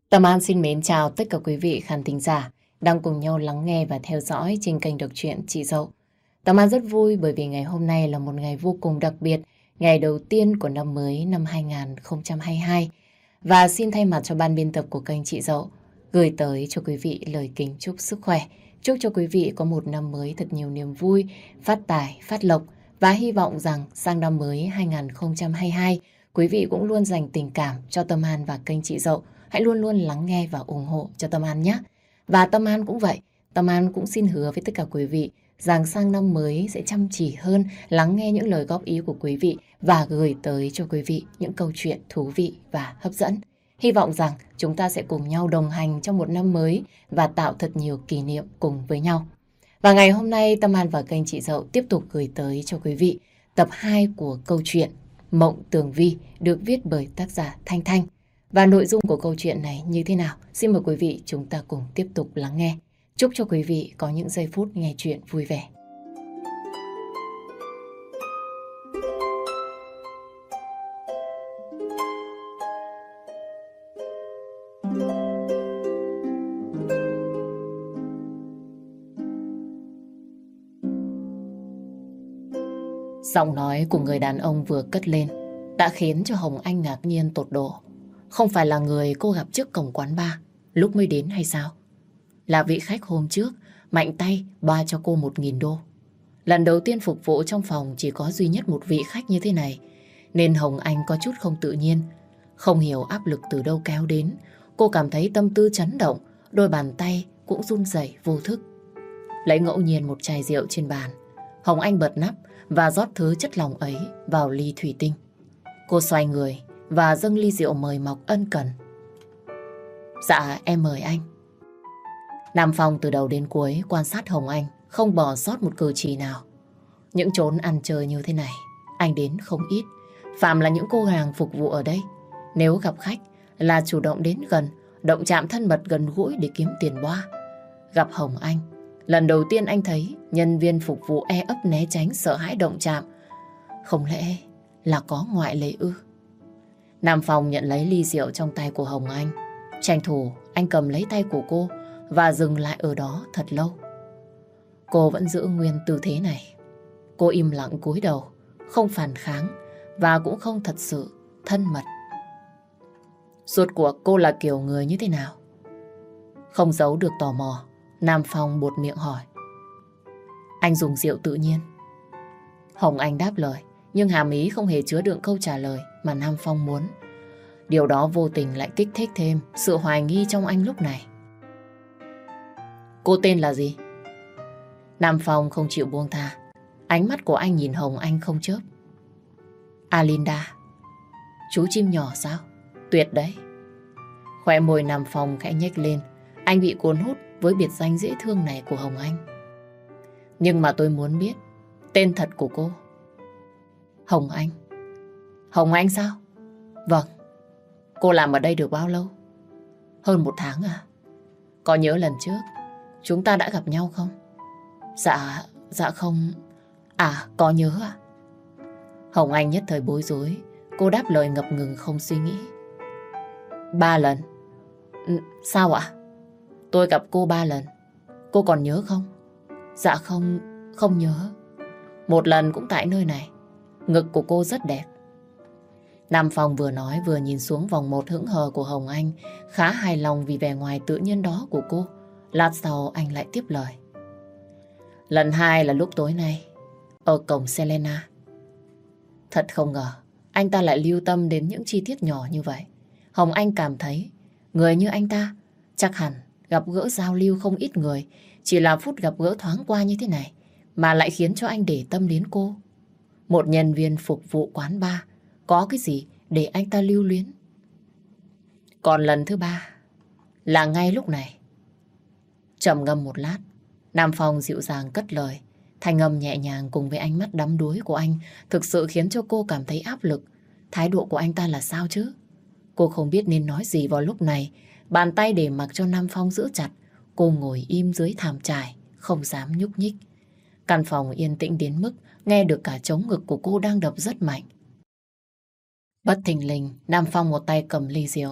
Tâm An xin mến chào tất cả quý vị khán thính giả đang cùng nhau lắng nghe và theo dõi trên kênh đọc truyện Chị Dậu. Tâm An rất vui bởi vì ngày hôm nay là một ngày vô cùng đặc biệt, ngày đầu tiên của năm mới năm 2022. Và xin thay mặt cho ban biên tập của kênh Chị Dậu gửi tới cho quý vị lời kính chúc sức khỏe. Chúc cho quý vị có một năm mới thật nhiều niềm vui, phát tài, phát lộc và hy vọng rằng sang năm mới 2022 quý vị cũng luôn dành tình cảm cho Tâm An và kênh Chị Dậu. Hãy luôn luôn lắng nghe và ủng hộ cho Tâm An nhé. Và Tâm An cũng vậy. Tâm An cũng xin hứa với tất cả quý vị rằng sang năm mới sẽ chăm chỉ hơn, lắng nghe những lời góp ý của quý vị và gửi tới cho quý vị những câu chuyện thú vị và hấp dẫn. Hy vọng rằng chúng ta sẽ cùng nhau đồng hành trong một năm mới và tạo thật nhiều kỷ niệm cùng với nhau. Và ngày hôm nay Tâm An và kênh Chị Dậu tiếp tục gửi tới cho quý vị tập 2 của câu chuyện Mộng Tường Vi được viết bởi tác giả Thanh Thanh. Và nội dung của câu chuyện này như thế nào? Xin mời quý vị chúng ta cùng tiếp tục lắng nghe. Chúc cho quý vị có những giây phút nghe chuyện vui vẻ. Giọng nói của người đàn ông vừa cất lên đã khiến cho Hồng Anh ngạc nhiên tột độ. Không phải là người cô gặp trước cổng quán bar lúc mới đến hay sao? Là vị khách hôm trước mạnh tay ba cho cô 1.000 đô. Lần đầu tiên phục vụ trong phòng chỉ có duy nhất một vị khách như thế này, nên Hồng Anh có chút không tự nhiên. Không hiểu áp lực từ đâu kéo đến, cô cảm thấy tâm tư chấn động, đôi bàn tay cũng run rẩy vô thức. Lấy ngẫu nhiên một chai rượu trên bàn, Hồng Anh bật nắp và rót thứ chất lỏng ấy vào ly thủy tinh. Cô xoay người và dâng ly rượu mời mọc ân cần. Dạ em mời anh. Nam Phong từ đầu đến cuối quan sát Hồng Anh, không bỏ sót một cử chỉ nào. Những chốn ăn chơi như thế này anh đến không ít. Phạm là những cô hàng phục vụ ở đây, nếu gặp khách là chủ động đến gần, động chạm thân mật gần gũi để kiếm tiền boa. Gặp Hồng Anh, lần đầu tiên anh thấy nhân viên phục vụ e ấp né tránh, sợ hãi động chạm. Không lẽ là có ngoại lệ ư? Nam Phong nhận lấy ly rượu trong tay của Hồng Anh. Tranh thủ anh cầm lấy tay của cô và dừng lại ở đó thật lâu. Cô vẫn giữ nguyên tư thế này. Cô im lặng cúi đầu, không phản kháng và cũng không thật sự thân mật. Rốt cuộc cô là kiểu người như thế nào? Không giấu được tò mò, Nam Phong buột miệng hỏi. Anh dùng rượu tự nhiên. Hồng Anh đáp lời, nhưng hàm ý không hề chứa đựng câu trả lời mà Nam Phong muốn. Điều đó vô tình lại kích thích thêm sự hoài nghi trong anh lúc này. Cô tên là gì? Nam Phong không chịu buông tha. Ánh mắt của anh nhìn Hồng Anh không chớp. Alinda. Chú chim nhỏ sao? Tuyệt đấy. Khóe môi Nam Phong khẽ nhếch lên. Anh bị cuốn hút với biệt danh dễ thương này của Hồng Anh. Nhưng mà tôi muốn biết tên thật của cô. Hồng Anh. Hồng Anh sao? Vâng. Cô làm ở đây được bao lâu? Hơn 1 tháng à? Có nhớ lần trước chúng ta đã gặp nhau không? Dạ không. À, có nhớ à? Hồng Anh nhất thời bối rối. Cô đáp lời ngập ngừng không suy nghĩ. 3 lần. Sao ạ? Tôi gặp cô 3 lần. Cô còn nhớ không? Dạ không nhớ. Một lần cũng tại nơi này. Ngực của cô rất đẹp. Nam Phong vừa nói vừa nhìn xuống vòng một hững hờ của Hồng Anh, khá hài lòng vì vẻ ngoài tự nhiên đó của cô. Lát sau anh lại tiếp lời. Lần 2 là lúc tối nay, ở cổng Selena. Thật không ngờ, anh ta lại lưu tâm đến những chi tiết nhỏ như vậy. Hồng Anh cảm thấy, người như anh ta, chắc hẳn gặp gỡ giao lưu không ít người, chỉ là phút gặp gỡ thoáng qua như thế này, mà lại khiến cho anh để tâm đến cô. Một nhân viên phục vụ quán bar, có cái gì để anh ta lưu luyến? Còn lần thứ 3 là ngay lúc này. Trầm ngâm một lát, Nam Phong dịu dàng cất lời. Thanh âm nhẹ nhàng cùng với ánh mắt đắm đuối của anh thực sự khiến cho cô cảm thấy áp lực. Thái độ của anh ta là sao chứ? Cô không biết nên nói gì vào lúc này. Bàn tay để mặc cho Nam Phong giữ chặt. Cô ngồi im dưới thảm trải, không dám nhúc nhích. Căn phòng yên tĩnh đến mức nghe được cả trống ngực của cô đang đập rất mạnh. Bất thình lình, Nam Phong một tay cầm ly rượu,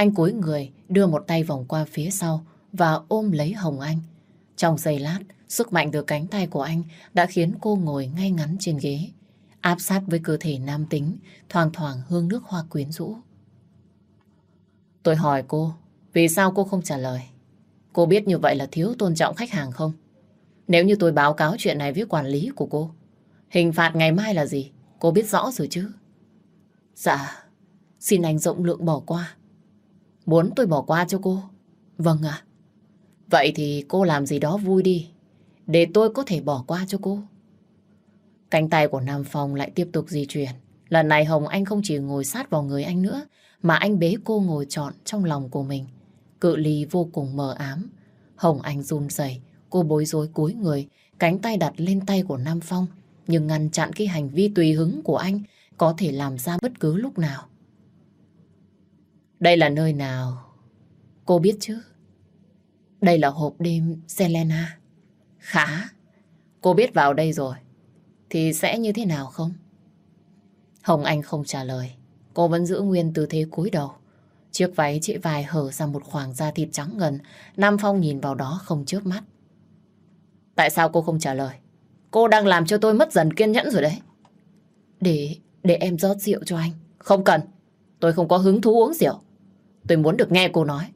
Anh cúi người, đưa một tay vòng qua phía sau và ôm lấy Hồng Anh. Trong giây lát, sức mạnh từ cánh tay của anh đã khiến cô ngồi ngay ngắn trên ghế, áp sát với cơ thể nam tính, thoang thoảng hương nước hoa quyến rũ. Tôi hỏi cô, vì sao cô không trả lời? Cô biết như vậy là thiếu tôn trọng khách hàng không? Nếu như tôi báo cáo chuyện này với quản lý của cô, hình phạt ngày mai là gì? Cô biết rõ rồi chứ? Dạ, xin anh rộng lượng bỏ qua. Muốn tôi bỏ qua cho cô? Vâng ạ. Vậy thì cô làm gì đó vui đi, để tôi có thể bỏ qua cho cô. Cánh tay của Nam Phong lại tiếp tục di chuyển. Lần này Hồng Anh không chỉ ngồi sát vào người anh nữa, mà anh bế cô ngồi trọn trong lòng của mình. Cự ly vô cùng mờ ám. Hồng Anh run rẩy, cô bối rối cúi người, cánh tay đặt lên tay của Nam Phong, nhưng ngăn chặn cái hành vi tùy hứng của anh có thể làm ra bất cứ lúc nào. Đây là nơi nào? Cô biết chứ? Đây là hộp đêm Selena. Khá. Cô biết vào đây rồi thì sẽ như thế nào không? Hồng Anh không trả lời. Cô vẫn giữ nguyên tư thế cúi đầu. Chiếc váy trễ vai hở ra một khoảng da thịt trắng ngần. Nam Phong nhìn vào đó không chớp mắt. Tại sao cô không trả lời? Cô đang làm cho tôi mất dần kiên nhẫn rồi đấy. Để em rót rượu cho anh. Không cần. Tôi không có hứng thú uống rượu. Tôi muốn được nghe cô nói.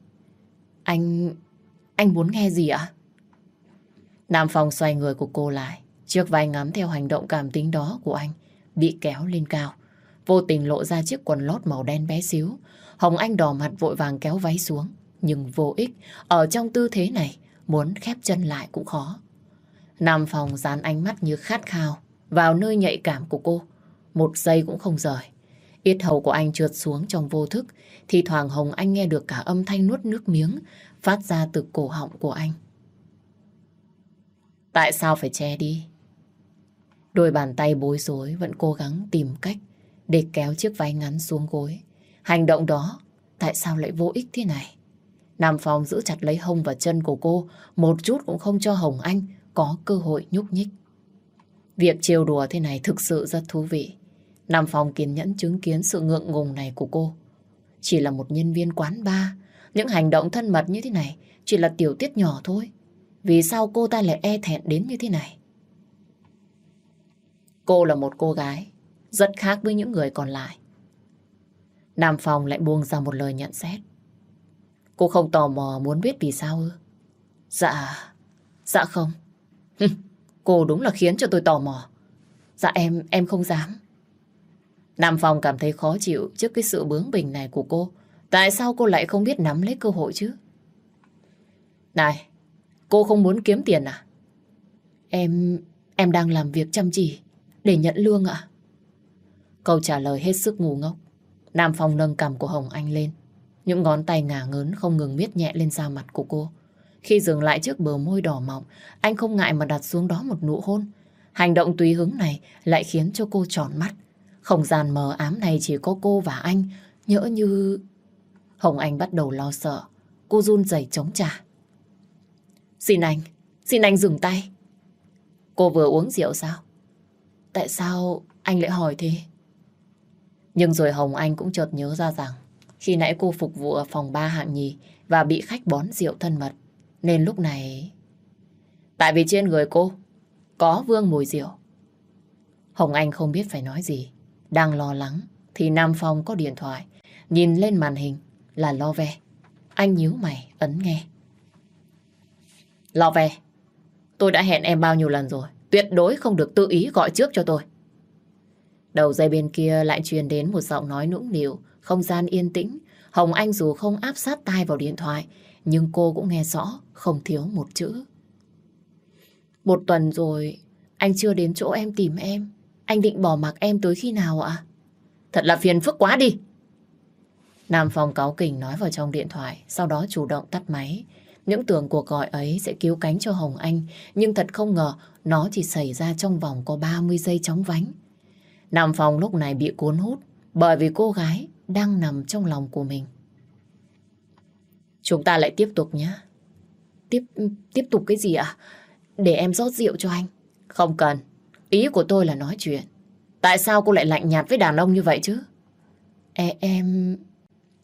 Anh muốn nghe gì ạ? Nam Phong xoay người của cô lại. Chiếc vai ngắm theo hành động cảm tính đó của anh bị kéo lên cao. Vô tình lộ ra chiếc quần lót màu đen bé xíu. Hồng Anh đỏ mặt vội vàng kéo váy xuống. Nhưng vô ích. Ở trong tư thế này, muốn khép chân lại cũng khó. Nam Phong dán ánh mắt như khát khao vào nơi nhạy cảm của cô. Một giây cũng không rời. Yết hầu của anh trượt xuống trong vô thức. Thì thoảng Hồng Anh nghe được cả âm thanh nuốt nước miếng phát ra từ cổ họng của anh. Tại sao phải che đi? Đôi bàn tay bối rối vẫn cố gắng tìm cách để kéo chiếc váy ngắn xuống gối. Hành động đó tại sao lại vô ích thế này? Nam Phong giữ chặt lấy hông và chân của cô, một chút cũng không cho Hồng Anh có cơ hội nhúc nhích. Việc trêu đùa thế này thực sự rất thú vị. Nam Phong kiên nhẫn chứng kiến sự ngượng ngùng này của cô. Chỉ là một nhân viên quán bar, những hành động thân mật như thế này chỉ là tiểu tiết nhỏ thôi. Vì sao cô ta lại e thẹn đến như thế này? Cô là một cô gái rất khác với những người còn lại. Nam Phong lại buông ra một lời nhận xét. Cô không tò mò muốn biết vì sao ư? Dạ không. Cô đúng là khiến cho tôi tò mò. Dạ em không dám. Nam Phong cảm thấy khó chịu trước cái sự bướng bỉnh này của cô. Tại sao cô lại không biết nắm lấy cơ hội chứ? Này, cô không muốn kiếm tiền à? Em đang làm việc chăm chỉ để nhận lương ạ. Câu trả lời hết sức ngu ngốc. Nam Phong nâng cằm của Hồng Anh lên. Những ngón tay ngả ngớn không ngừng miết nhẹ lên da mặt của cô. Khi dừng lại trước bờ môi đỏ mọng, anh không ngại mà đặt xuống đó một nụ hôn. Hành động tùy hứng này lại khiến cho cô tròn mắt. Không gian mờ ám này chỉ có cô và anh. Nhỡ như... Hồng Anh bắt đầu lo sợ. Cô run rẩy chống trả. Xin anh dừng tay. Cô vừa uống rượu sao? Tại sao anh lại hỏi thế? Nhưng rồi Hồng Anh cũng chợt nhớ ra rằng khi nãy cô phục vụ ở phòng 3 hạng nhì và bị khách bón rượu thân mật. Nên lúc này... Tại vì trên người cô có vương mùi rượu. Hồng Anh không biết phải nói gì. Đang lo lắng thì Nam Phong có điện thoại. Nhìn lên màn hình là Love. Anh nhíu mày ấn nghe. Love, tôi đã hẹn em bao nhiêu lần rồi. Tuyệt đối không được tự ý gọi trước cho tôi. Đầu dây bên kia lại truyền đến một giọng nói nũng nịu. Không gian yên tĩnh. Hồng Anh dù không áp sát tai vào điện thoại, nhưng cô cũng nghe rõ, không thiếu một chữ. 1 tuần rồi, anh chưa đến chỗ em tìm em. Anh định bỏ mặc em tới khi nào ạ? Thật là phiền phức quá đi. Nam Phong cáu kỉnh nói vào trong điện thoại, sau đó chủ động tắt máy. Những tưởng cuộc gọi ấy sẽ cứu cánh cho Hồng Anh, nhưng thật không ngờ nó chỉ xảy ra trong vòng có 30 giây chóng vánh. Nam Phong lúc này bị cuốn hút bởi vì cô gái đang nằm trong lòng của mình. Chúng ta lại tiếp tục nhé. Tiếp tục cái gì ạ? Để em rót rượu cho anh. Không cần. Ý của tôi là nói chuyện. Tại sao cô lại lạnh nhạt với đàn ông như vậy chứ?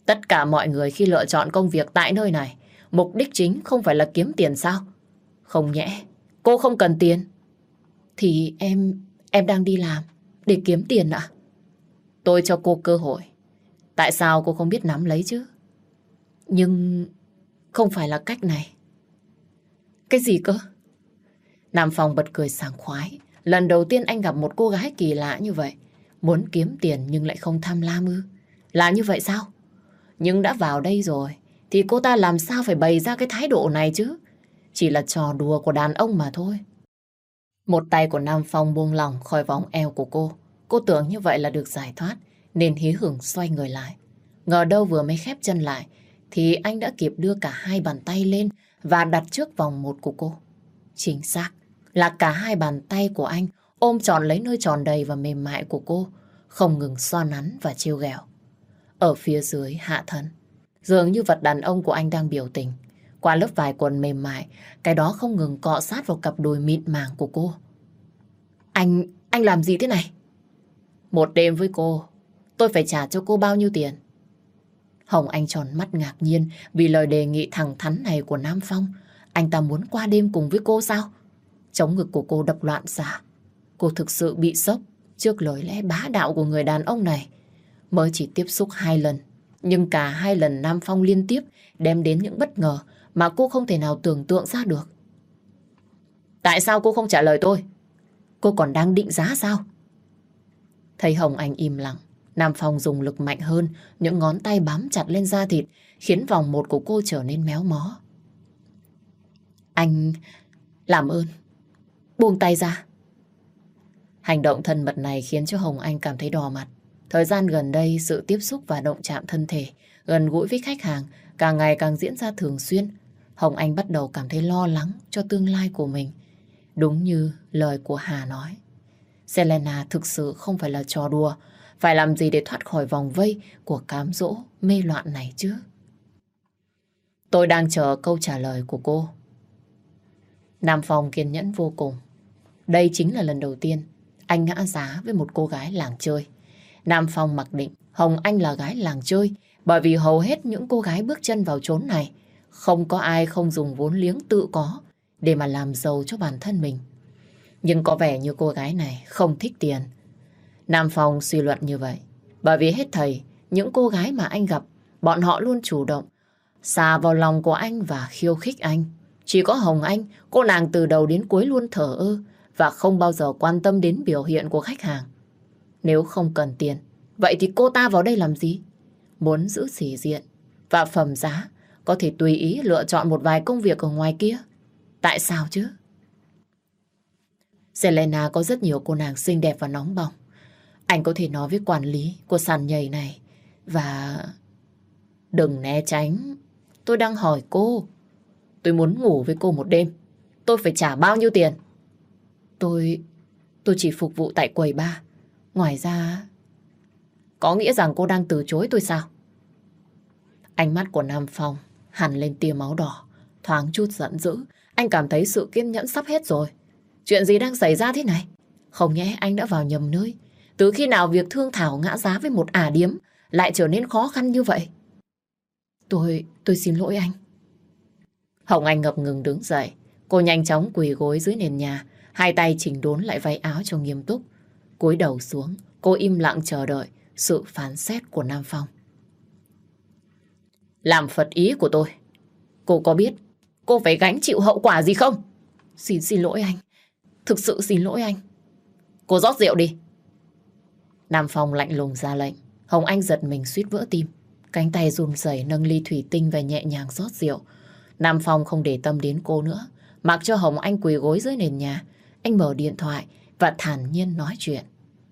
Tất cả mọi người khi lựa chọn công việc tại nơi này, mục đích chính không phải là kiếm tiền sao? Không nhẽ, cô không cần tiền? Thì em đang đi làm để kiếm tiền ạ. Tôi cho cô cơ hội. Tại sao cô không biết nắm lấy chứ? Nhưng không phải là cách này. Cái gì cơ? Nam Phong bật cười sảng khoái. Lần đầu tiên anh gặp một cô gái kỳ lạ như vậy. Muốn kiếm tiền nhưng lại không tham lam ư? Là như vậy sao? Nhưng đã vào đây rồi thì cô ta làm sao phải bày ra cái thái độ này chứ? Chỉ là trò đùa của đàn ông mà thôi. Một tay của Nam Phong buông lỏng khỏi vòng eo của cô. Cô tưởng như vậy là được giải thoát nên hí hửng xoay người lại. Ngờ đâu vừa mới khép chân lại thì anh đã kịp đưa cả hai bàn tay lên và đặt trước vòng một của cô. Chính xác là cả hai bàn tay của anh ôm trọn lấy nơi tròn đầy và mềm mại của cô, không ngừng xoa nắn và trêu ghẹo. Ở phía dưới hạ thân, dường như vật đàn ông của anh đang biểu tình. Qua lớp vải quần mềm mại, cái đó không ngừng cọ sát vào cặp đùi mịn màng của cô. Anh làm gì thế này? Một đêm với cô, tôi phải trả cho cô bao nhiêu tiền? Hồng Anh tròn mắt ngạc nhiên vì lời đề nghị thẳng thắn này của Nam Phong. Anh ta muốn qua đêm cùng với cô sao? Trống ngực của cô đập loạn xạ. Cô thực sự bị sốc trước lời lẽ bá đạo của người đàn ông này. Mới chỉ tiếp xúc 2 lần, nhưng cả 2 lần Nam Phong liên tiếp đem đến những bất ngờ mà cô không thể nào tưởng tượng ra được. Tại sao cô không trả lời tôi? Cô còn đang định giá sao? Thấy Hồng Anh im lặng, Nam Phong dùng lực mạnh hơn, những ngón tay bám chặt lên da thịt, khiến vòng một của cô trở nên méo mó. Anh làm ơn, buông tay ra. Hành động thân mật này khiến cho Hồng Anh cảm thấy đỏ mặt. Thời gian gần đây, sự tiếp xúc và động chạm thân thể, gần gũi với khách hàng càng ngày càng diễn ra thường xuyên. Hồng Anh bắt đầu cảm thấy lo lắng cho tương lai của mình. Đúng như lời của Hà nói, Selena thực sự không phải là trò đùa. Phải làm gì để thoát khỏi vòng vây của cám dỗ mê loạn này chứ? Tôi đang chờ câu trả lời của cô. Nam Phong kiên nhẫn vô cùng. Đây chính là lần đầu tiên anh ngã giá với một cô gái làng chơi. Nam Phong mặc định Hồng Anh là gái làng chơi, bởi vì hầu hết những cô gái bước chân vào chốn này không có ai không dùng vốn liếng tự có để mà làm giàu cho bản thân mình. Nhưng có vẻ như cô gái này không thích tiền. Nam Phong suy luận như vậy bởi vì hết thảy những cô gái mà anh gặp, bọn họ luôn chủ động xà vào lòng của anh và khiêu khích anh. Chỉ có Hồng Anh, cô nàng từ đầu đến cuối luôn thờ ơ và không bao giờ quan tâm đến biểu hiện của khách hàng. Nếu không cần tiền, vậy thì cô ta vào đây làm gì? Muốn giữ sĩ diện và phẩm giá, có thể tùy ý lựa chọn một vài công việc ở ngoài kia. Tại sao chứ? Selena có rất nhiều cô nàng xinh đẹp và nóng bỏng. Anh có thể nói với quản lý của sàn nhảy này và... Đừng né tránh. Tôi đang hỏi cô. Tôi muốn ngủ với cô một đêm. Tôi phải trả bao nhiêu tiền? Tôi chỉ phục vụ tại quầy bar. Ngoài ra... Có nghĩa rằng cô đang từ chối tôi sao? Ánh mắt của Nam Phong hằn lên tia máu đỏ, thoáng chút giận dữ. Anh cảm thấy sự kiên nhẫn sắp hết rồi. Chuyện gì đang xảy ra thế này? Không nhẽ anh đã vào nhầm nơi? Từ khi nào việc thương thảo ngã giá với một ả điếm lại trở nên khó khăn như vậy? Tôi xin lỗi anh. Hồng Anh ngập ngừng đứng dậy. Cô nhanh chóng quỳ gối dưới nền nhà, hai tay chỉnh đốn lại váy áo cho nghiêm túc. Cúi đầu xuống, cô im lặng chờ đợi sự phán xét của Nam Phong. Làm phật ý của tôi, cô có biết cô phải gánh chịu hậu quả gì không? Xin lỗi anh. Thực sự xin lỗi anh. Cô rót rượu đi. Nam Phong lạnh lùng ra lệnh. Hồng Anh giật mình suýt vỡ tim. Cánh tay run rẩy nâng ly thủy tinh và nhẹ nhàng rót rượu. Nam Phong không để tâm đến cô nữa, mặc cho Hồng Anh quỳ gối dưới nền nhà. Anh mở điện thoại và thản nhiên nói chuyện.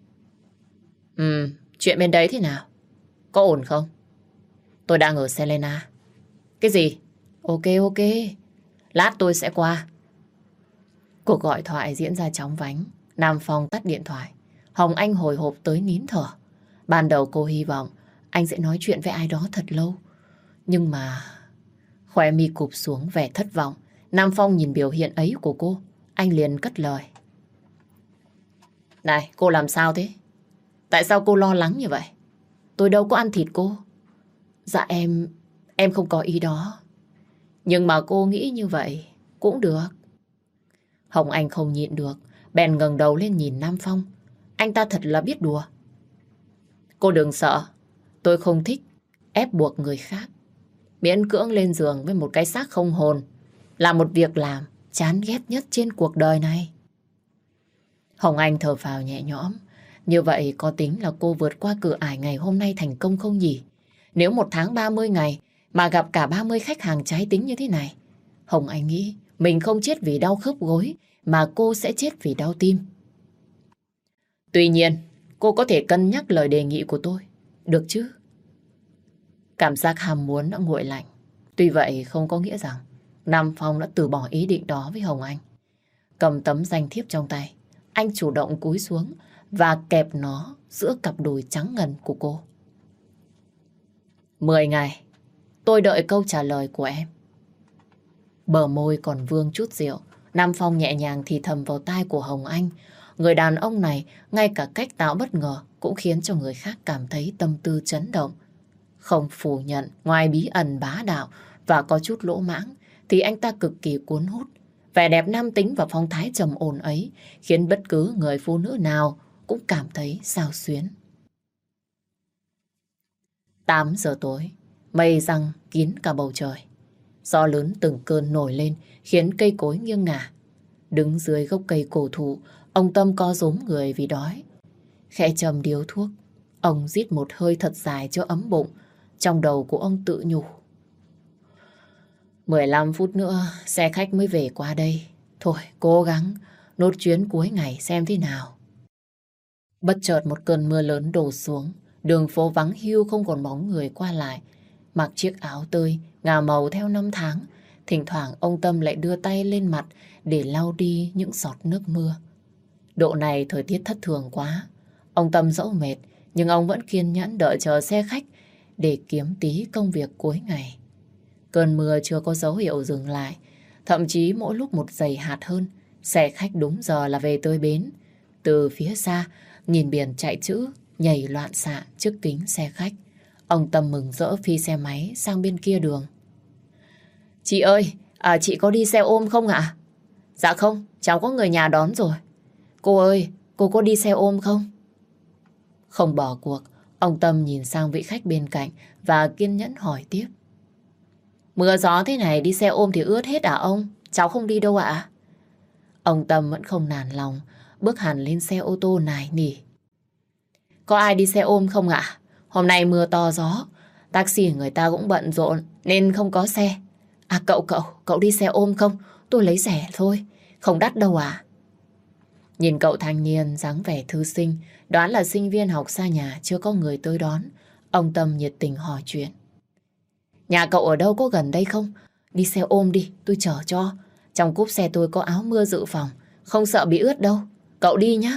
Chuyện bên đấy thế nào? Có ổn không? Tôi đang ở Selena. Cái gì? Ok. Lát tôi sẽ qua. Cuộc gọi thoại diễn ra chóng vánh. Nam Phong tắt điện thoại. Hồng Anh hồi hộp tới nín thở. Ban đầu cô hy vọng anh sẽ nói chuyện với ai đó thật lâu. Nhưng mà... Khóe mi cụp xuống vẻ thất vọng. Nam Phong nhìn biểu hiện ấy của cô. Anh liền cất lời. Này, cô làm sao thế? Tại sao cô lo lắng như vậy? Tôi đâu có ăn thịt cô. Dạ em không có ý đó. Nhưng mà cô nghĩ như vậy cũng được. Hồng Anh không nhịn được, bèn ngẩng đầu lên nhìn Nam Phong. Anh ta thật là biết đùa. Cô đừng sợ, tôi không thích ép buộc người khác. Miễn cưỡng lên giường với một cái xác không hồn là một việc làm chán ghét nhất trên cuộc đời này. Hồng Anh thở phào nhẹ nhõm. Như vậy có tính là cô vượt qua cửa ải ngày hôm nay thành công không nhỉ? Nếu 1 tháng 30 ngày mà gặp cả 30 khách hàng trái tính như thế này, Hồng Anh nghĩ mình không chết vì đau khớp gối mà cô sẽ chết vì đau tim. Tuy nhiên, cô có thể cân nhắc lời đề nghị của tôi, được chứ? Cảm giác ham muốn đã nguội lạnh. Tuy vậy không có nghĩa rằng Nam Phong đã từ bỏ ý định đó với Hồng Anh. Cầm tấm danh thiếp trong tay, anh chủ động cúi xuống và kẹp nó giữa cặp đùi trắng ngần của cô. 10 ngày, tôi đợi câu trả lời của em. Bờ môi còn vương chút rượu, Nam Phong nhẹ nhàng thì thầm vào tai của Hồng Anh. Người đàn ông này, ngay cả cách tạo bất ngờ cũng khiến cho người khác cảm thấy tâm tư chấn động. Không phủ nhận, ngoài bí ẩn bá đạo và có chút lỗ mãng, thì anh ta cực kỳ cuốn hút. Vẻ đẹp nam tính và phong thái trầm ổn ấy khiến bất cứ người phụ nữ nào cũng cảm thấy xao xuyến. 8 giờ tối, mây giăng kín cả bầu trời. Gió lớn từng cơn nổi lên khiến cây cối nghiêng ngả. Đứng dưới gốc cây cổ thụ, ông Tâm co rúm người vì đói. Khẽ châm điếu thuốc, ông rít một hơi thật dài cho ấm bụng. Trong đầu của ông tự nhủ: 15 phút nữa xe khách mới về qua đây. Thôi cố gắng nốt chuyến cuối ngày xem thế nào. Bất chợt một cơn mưa lớn đổ xuống. Đường phố vắng hiu không còn bóng người qua lại. Mặc chiếc áo tơi ngả màu theo năm tháng, thỉnh thoảng ông Tâm lại đưa tay lên mặt để lau đi những giọt nước mưa. Độ này thời tiết thất thường quá. Ông Tâm dẫu mệt nhưng ông vẫn kiên nhẫn đợi chờ xe khách để kiếm tí công việc cuối ngày. Cơn mưa chưa có dấu hiệu dừng lại, thậm chí mỗi lúc một dày hạt hơn. Xe khách đúng giờ là về tới bến. Từ phía xa, nhìn biển chạy chữ nhảy loạn xạ trước kính xe khách. Ông Tâm mừng rỡ phi xe máy sang bên kia đường. Chị ơi, chị có đi xe ôm không ạ? Dạ không, cháu có người nhà đón rồi. Cô ơi, cô có đi xe ôm không? Không bỏ cuộc, ông Tâm nhìn sang vị khách bên cạnh và kiên nhẫn hỏi tiếp. Mưa gió thế này đi xe ôm thì ướt hết à ông? Cháu không đi đâu ạ. Ông Tâm vẫn không nản lòng, bước hẳn lên xe ô tô nài nỉ. Có ai đi xe ôm không ạ? Hôm nay mưa to gió, taxi người ta cũng bận rộn nên không có xe. À cậu đi xe ôm không? Tôi lấy rẻ thôi, không đắt đâu à. Nhìn cậu thanh niên dáng vẻ thư sinh, đoán là sinh viên học xa nhà chưa có người tới đón. Ông Tâm nhiệt tình hỏi chuyện. Nhà cậu ở đâu, có gần đây không? Đi xe ôm đi, tôi chở cho. Trong cốp xe tôi có áo mưa dự phòng, không sợ bị ướt đâu. Cậu đi nhá.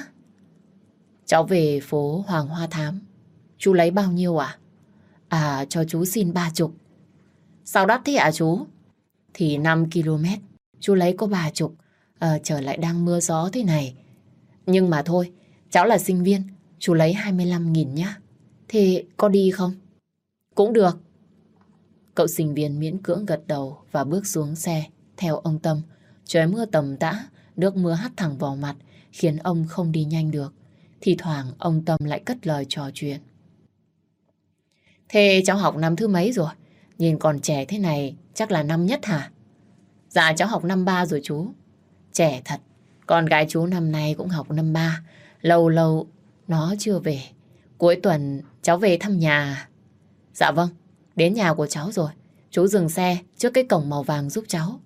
Cháu về phố Hoàng Hoa Thám. Chú lấy bao nhiêu à? À, cho chú xin 30. Sao đắt thế ạ chú? Thì 5 km, chú lấy có 30. Trở lại đang mưa gió thế này. Nhưng mà thôi, cháu là sinh viên, chú lấy 25.000 nhá. Thế có đi không? Cũng được. Cậu sinh viên miễn cưỡng gật đầu và bước xuống xe theo ông Tâm. Trời mưa tầm tã, nước mưa hắt thẳng vào mặt khiến ông không đi nhanh được. Thì thoảng ông Tâm lại cất lời trò chuyện. Thế cháu học năm thứ mấy rồi? Nhìn còn trẻ thế này chắc là năm nhất hả? Dạ cháu học năm 3 rồi chú. Trẻ thật, con gái chú năm nay cũng học năm 3. Lâu lâu nó chưa về. Cuối tuần cháu về thăm nhà. Dạ vâng, đến nhà của cháu rồi. Chú dừng xe trước cái cổng màu vàng giúp cháu.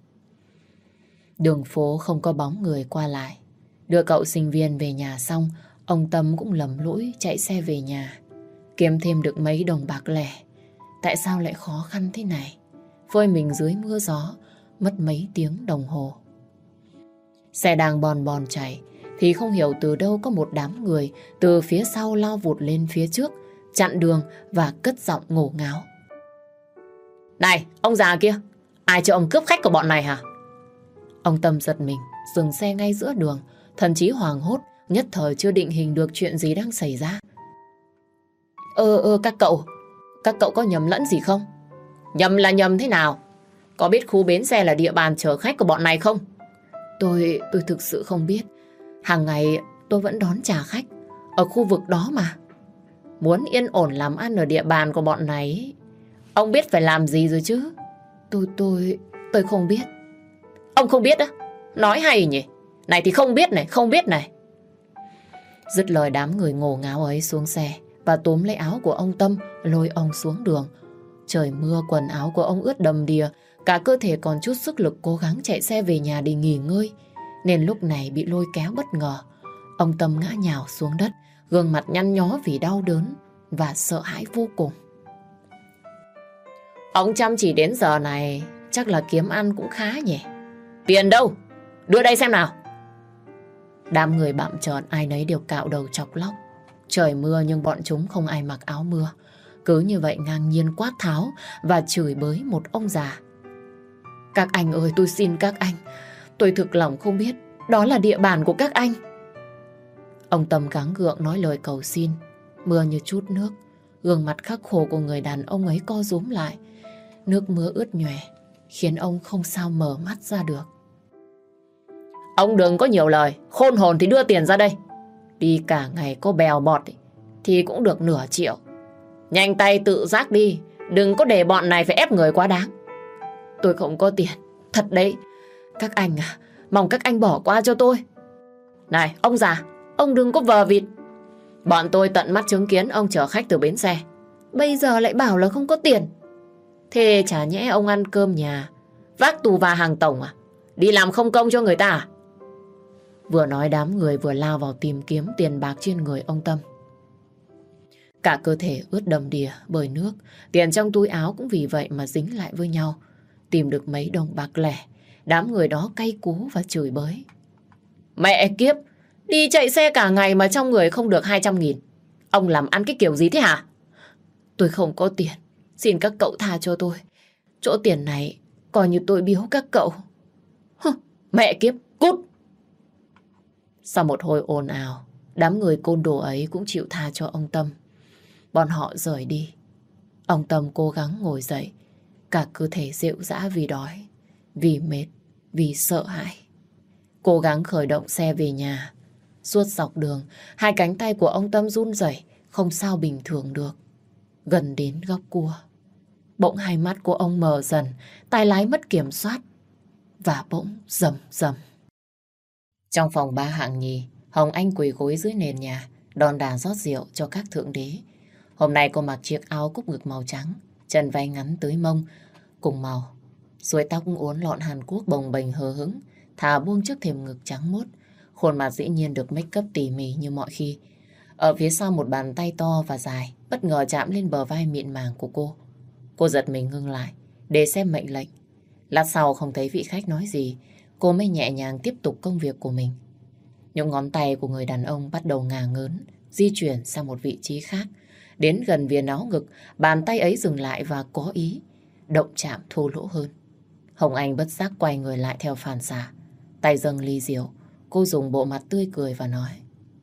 Đường phố không có bóng người qua lại. Đưa cậu sinh viên về nhà xong, ông Tâm cũng lầm lũi chạy xe về nhà. Kiếm thêm được mấy đồng bạc lẻ. Tại sao lại khó khăn thế này? Phơi mình dưới mưa gió, mất mấy tiếng đồng hồ. Xe đang bon bon chạy, thì không hiểu từ đâu có một đám người từ phía sau lao vụt lên phía trước, chặn đường và cất giọng ngổ ngáo. Này, ông già kia, ai cho ông cướp khách của bọn này hả? Ông Tâm giật mình, dừng xe ngay giữa đường, thần trí hoảng hốt, nhất thời chưa định hình được chuyện gì đang xảy ra. Các cậu, Các cậu có nhầm lẫn gì không? Nhầm là nhầm thế nào? Có biết khu bến xe là địa bàn chở khách của bọn này không? Tôi thực sự không biết. Hàng ngày tôi vẫn đón trả khách ở khu vực đó mà. Muốn yên ổn làm ăn ở địa bàn của bọn này, ông biết phải làm gì rồi chứ? Tôi không biết. Ông không biết á? Nói hay nhỉ? Này thì không biết này, không biết này. Dứt lời đám người ngổ ngáo ấy xuống xe và túm lấy áo của ông Tâm lôi ông xuống đường. Trời mưa, quần áo của ông ướt đầm đìa, cả cơ thể còn chút sức lực cố gắng chạy xe về nhà để nghỉ ngơi. Nên lúc này bị lôi kéo bất ngờ. Ông Tâm ngã nhào xuống đất, gương mặt nhăn nhó vì đau đớn và sợ hãi vô cùng. Ông chăm chỉ đến giờ này chắc là kiếm ăn cũng khá nhỉ. Tiền đâu? Đưa đây xem nào. Đám người bặm trợn ai nấy đều cạo đầu chọc lóc. Trời mưa nhưng bọn chúng không ai mặc áo mưa. Cứ như vậy ngang nhiên quát tháo và chửi bới một ông già. Các anh ơi, tôi xin các anh, tôi thực lòng không biết đó là địa bàn của các anh. Ông Tâm gắng gượng nói lời cầu xin. Mưa như chút nước, gương mặt khắc khổ của người đàn ông ấy co rúm lại. Nước mưa ướt nhòe khiến ông không sao mở mắt ra được. Ông đừng có nhiều lời, khôn hồn thì đưa tiền ra đây. Đi cả ngày có bèo bọt thì cũng được nửa triệu. Nhanh tay tự giác đi, đừng có để bọn này phải ép người quá đáng. Tôi không có tiền, thật đấy. Các anh à, mong các anh bỏ qua cho tôi. Này, ông già, ông đừng có vờ vịt. Bọn tôi tận mắt chứng kiến ông chở khách từ bến xe. Bây giờ lại bảo là không có tiền. Thế chả nhẽ ông ăn cơm nhà, vác tù và hàng tổng à? Đi làm không công cho người ta à? Vừa nói đám người vừa lao vào tìm kiếm tiền bạc trên người ông Tâm. Cả cơ thể ướt đầm đìa bởi nước, tiền trong túi áo cũng vì vậy mà dính lại với nhau. Tìm được mấy đồng bạc lẻ, đám người đó cay cú và chửi bới. Mẹ kiếp, đi chạy xe cả ngày mà trong người không được 200.000. Ông làm ăn cái kiểu gì thế hả? Tôi không có tiền, xin các cậu tha cho tôi. Chỗ tiền này coi như tôi biếu các cậu. Mẹ kiếp, cút! Sau một hồi ồn ào, đám người côn đồ ấy cũng chịu tha cho ông Tâm. Bọn họ rời đi. Ông Tâm cố gắng ngồi dậy, cả cơ thể rệu rã vì đói, vì mệt, vì sợ hãi. Cố gắng khởi động xe về nhà. Suốt dọc đường, hai cánh tay của ông Tâm run rẩy, không sao bình thường được. Gần đến góc cua, bỗng hai mắt của ông mờ dần, tay lái mất kiểm soát và bỗng rầm rầm. Trong phòng ba hạng nhì, Hồng Anh quỳ gối dưới nền nhà, đòn đả rót rượu cho các thượng đế. Hôm nay cô mặc chiếc áo cúc ngực màu trắng, chân váy ngắn tới mông, cùng màu. Xuôi tóc uốn lọn Hàn Quốc bồng bềnh hờ hững, thả buông trước thềm ngực trắng muốt. Khuôn mặt dĩ nhiên được make up tỉ mỉ như mọi khi. Ở phía sau một bàn tay to và dài, bất ngờ chạm lên bờ vai mịn màng của cô. Cô giật mình ngưng lại, để xem mệnh lệnh. Lát sau không thấy vị khách nói gì, cô mới nhẹ nhàng tiếp tục công việc của mình. Những ngón tay của người đàn ông bắt đầu ngả ngớn, di chuyển sang một vị trí khác. Đến gần viền áo ngực, bàn tay ấy dừng lại và có ý động chạm thô lỗ hơn. Hồng Anh bất giác quay người lại theo phản xạ. Tay dâng ly rượu, cô dùng bộ mặt tươi cười và nói: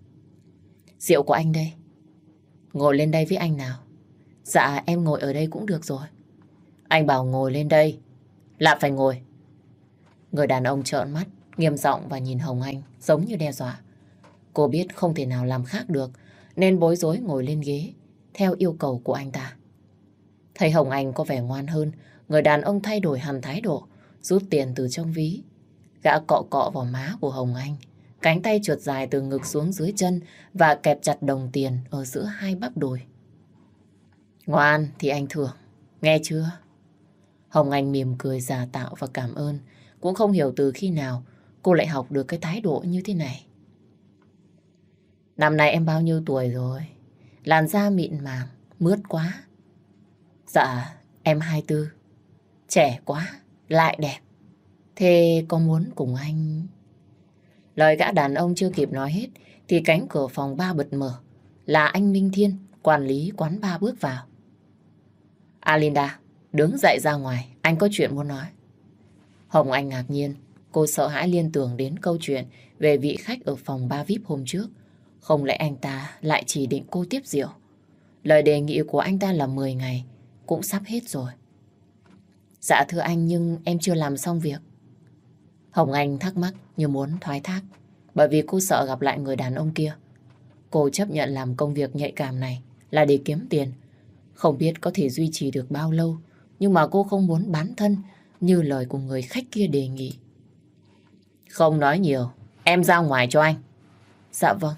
Rượu của anh đây. Ngồi lên đây với anh nào. Dạ em ngồi ở đây cũng được rồi. Anh bảo ngồi lên đây là phải ngồi. Người đàn ông trợn mắt, nghiêm giọng và nhìn Hồng Anh giống như đe dọa. Cô biết không thể nào làm khác được nên bối rối ngồi lên ghế theo yêu cầu của anh ta. Thấy Hồng Anh có vẻ ngoan hơn, người đàn ông thay đổi hẳn thái độ, rút tiền từ trong ví. Gã cọ cọ vào má của Hồng Anh, cánh tay trượt dài từ ngực xuống dưới chân và kẹp chặt đồng tiền ở giữa hai bắp đùi. Ngoan thì anh thưởng, nghe chưa? Hồng Anh mỉm cười giả tạo và cảm ơn. Cũng không hiểu từ khi nào cô lại học được cái thái độ như thế này. Năm nay em bao nhiêu tuổi rồi? Làn da mịn màng, mướt quá. Dạ, em 24. Trẻ quá, lại đẹp. Thế có muốn cùng anh... Lời gã đàn ông chưa kịp nói hết thì cánh cửa phòng ba bật mở. Là anh Minh Thiên, quản lý quán bar bước vào. Alinda, đứng dậy ra ngoài, anh có chuyện muốn nói. Hồng Anh ngạc nhiên, cô sợ hãi liên tưởng đến câu chuyện về vị khách ở phòng bar VIP hôm trước. Không lẽ anh ta lại chỉ định cô tiếp rượu? Lời đề nghị của anh ta là 10 ngày, cũng sắp hết rồi. Dạ thưa anh, nhưng em chưa làm xong việc. Hồng Anh thắc mắc như muốn thoái thác, bởi vì cô sợ gặp lại người đàn ông kia. Cô chấp nhận làm công việc nhạy cảm này là để kiếm tiền. Không biết có thể duy trì được bao lâu, nhưng mà cô không muốn bán thân như lời của người khách kia đề nghị. Không nói nhiều, em ra ngoài cho anh. Dạ vâng.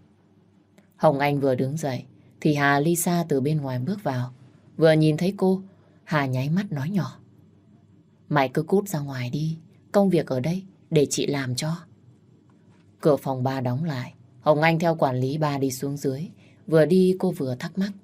Hồng Anh vừa đứng dậy thì Hà Lisa từ bên ngoài bước vào. Vừa nhìn thấy cô, Hà nháy mắt nói nhỏ: Mày cứ cút ra ngoài đi, công việc ở đây để chị làm cho. Cửa phòng ba đóng lại, Hồng Anh theo quản lý ba đi xuống dưới. Vừa đi cô vừa thắc mắc: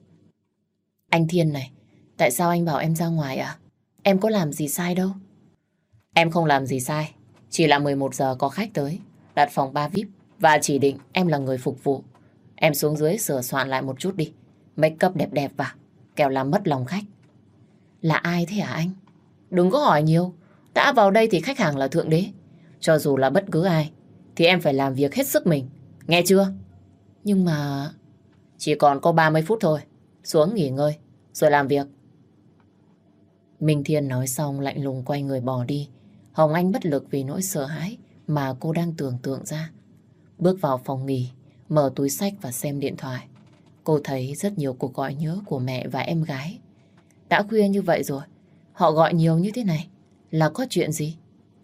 Anh Thiên này, tại sao anh bảo em ra ngoài ạ? Em có làm gì sai đâu. Em không làm gì sai, chỉ là 11 giờ có khách tới, đặt phòng ba VIP và chỉ định em là người phục vụ. Em xuống dưới sửa soạn lại một chút đi, make up đẹp đẹp vào, kẻo làm mất lòng khách. Là ai thế hả anh? Đừng có hỏi nhiều, đã vào đây thì khách hàng là thượng đế. Cho dù là bất cứ ai thì em phải làm việc hết sức mình, nghe chưa? Nhưng mà... Chỉ còn có 30 phút thôi, xuống nghỉ ngơi rồi làm việc. Minh Thiên nói xong lạnh lùng quay người bỏ đi. Hồng Anh bất lực vì nỗi sợ hãi mà cô đang tưởng tượng ra. Bước vào phòng nghỉ, mở túi xách và xem điện thoại. Cô thấy rất nhiều cuộc gọi nhớ của mẹ và em gái. Đã khuya như vậy rồi, họ gọi nhiều như thế này là có chuyện gì?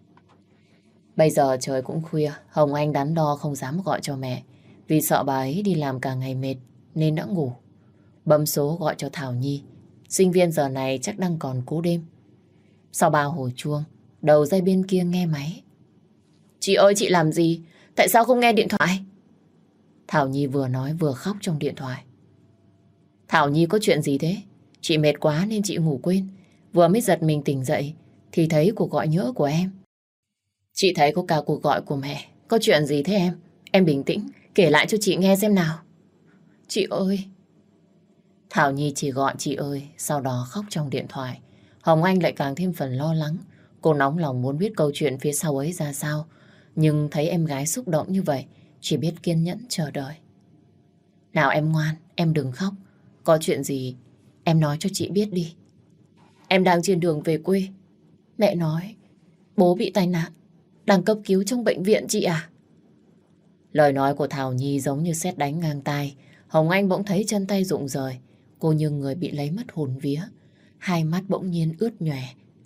Bây giờ trời cũng khuya, Hồng Anh đắn đo không dám gọi cho mẹ, vì sợ bà ấy đi làm cả ngày mệt nên đã ngủ. Bấm số gọi cho Thảo Nhi, sinh viên giờ này chắc đang còn cú đêm. Sau 3 hồi chuông, đầu dây bên kia nghe máy. Chị ơi, chị làm gì? Tại sao không nghe điện thoại? Thảo Nhi vừa nói vừa khóc trong điện thoại. Thảo Nhi, có chuyện gì thế? Chị mệt quá nên chị ngủ quên. Vừa mới giật mình tỉnh dậy thì thấy cuộc gọi nhỡ của em. Chị thấy có cả cuộc gọi của mẹ. Có chuyện gì thế em? Em bình tĩnh, kể lại cho chị nghe xem nào. Chị ơi. Thảo Nhi chỉ gọi chị ơi, sau đó khóc trong điện thoại. Hồng Anh lại càng thêm phần lo lắng. Cô nóng lòng muốn biết câu chuyện phía sau ấy ra sao. Nhưng thấy em gái xúc động như vậy, chỉ biết kiên nhẫn chờ đợi. Nào em ngoan, em đừng khóc. Có chuyện gì em nói cho chị biết đi. Em đang trên đường về quê. Mẹ nói bố bị tai nạn, đang cấp cứu trong bệnh viện chị à. Lời nói của Thảo Nhi giống như sét đánh ngang tai. Hồng Anh bỗng thấy chân tay rụng rời. Cô như người bị lấy mất hồn vía. Hai mắt bỗng nhiên ướt nhòe.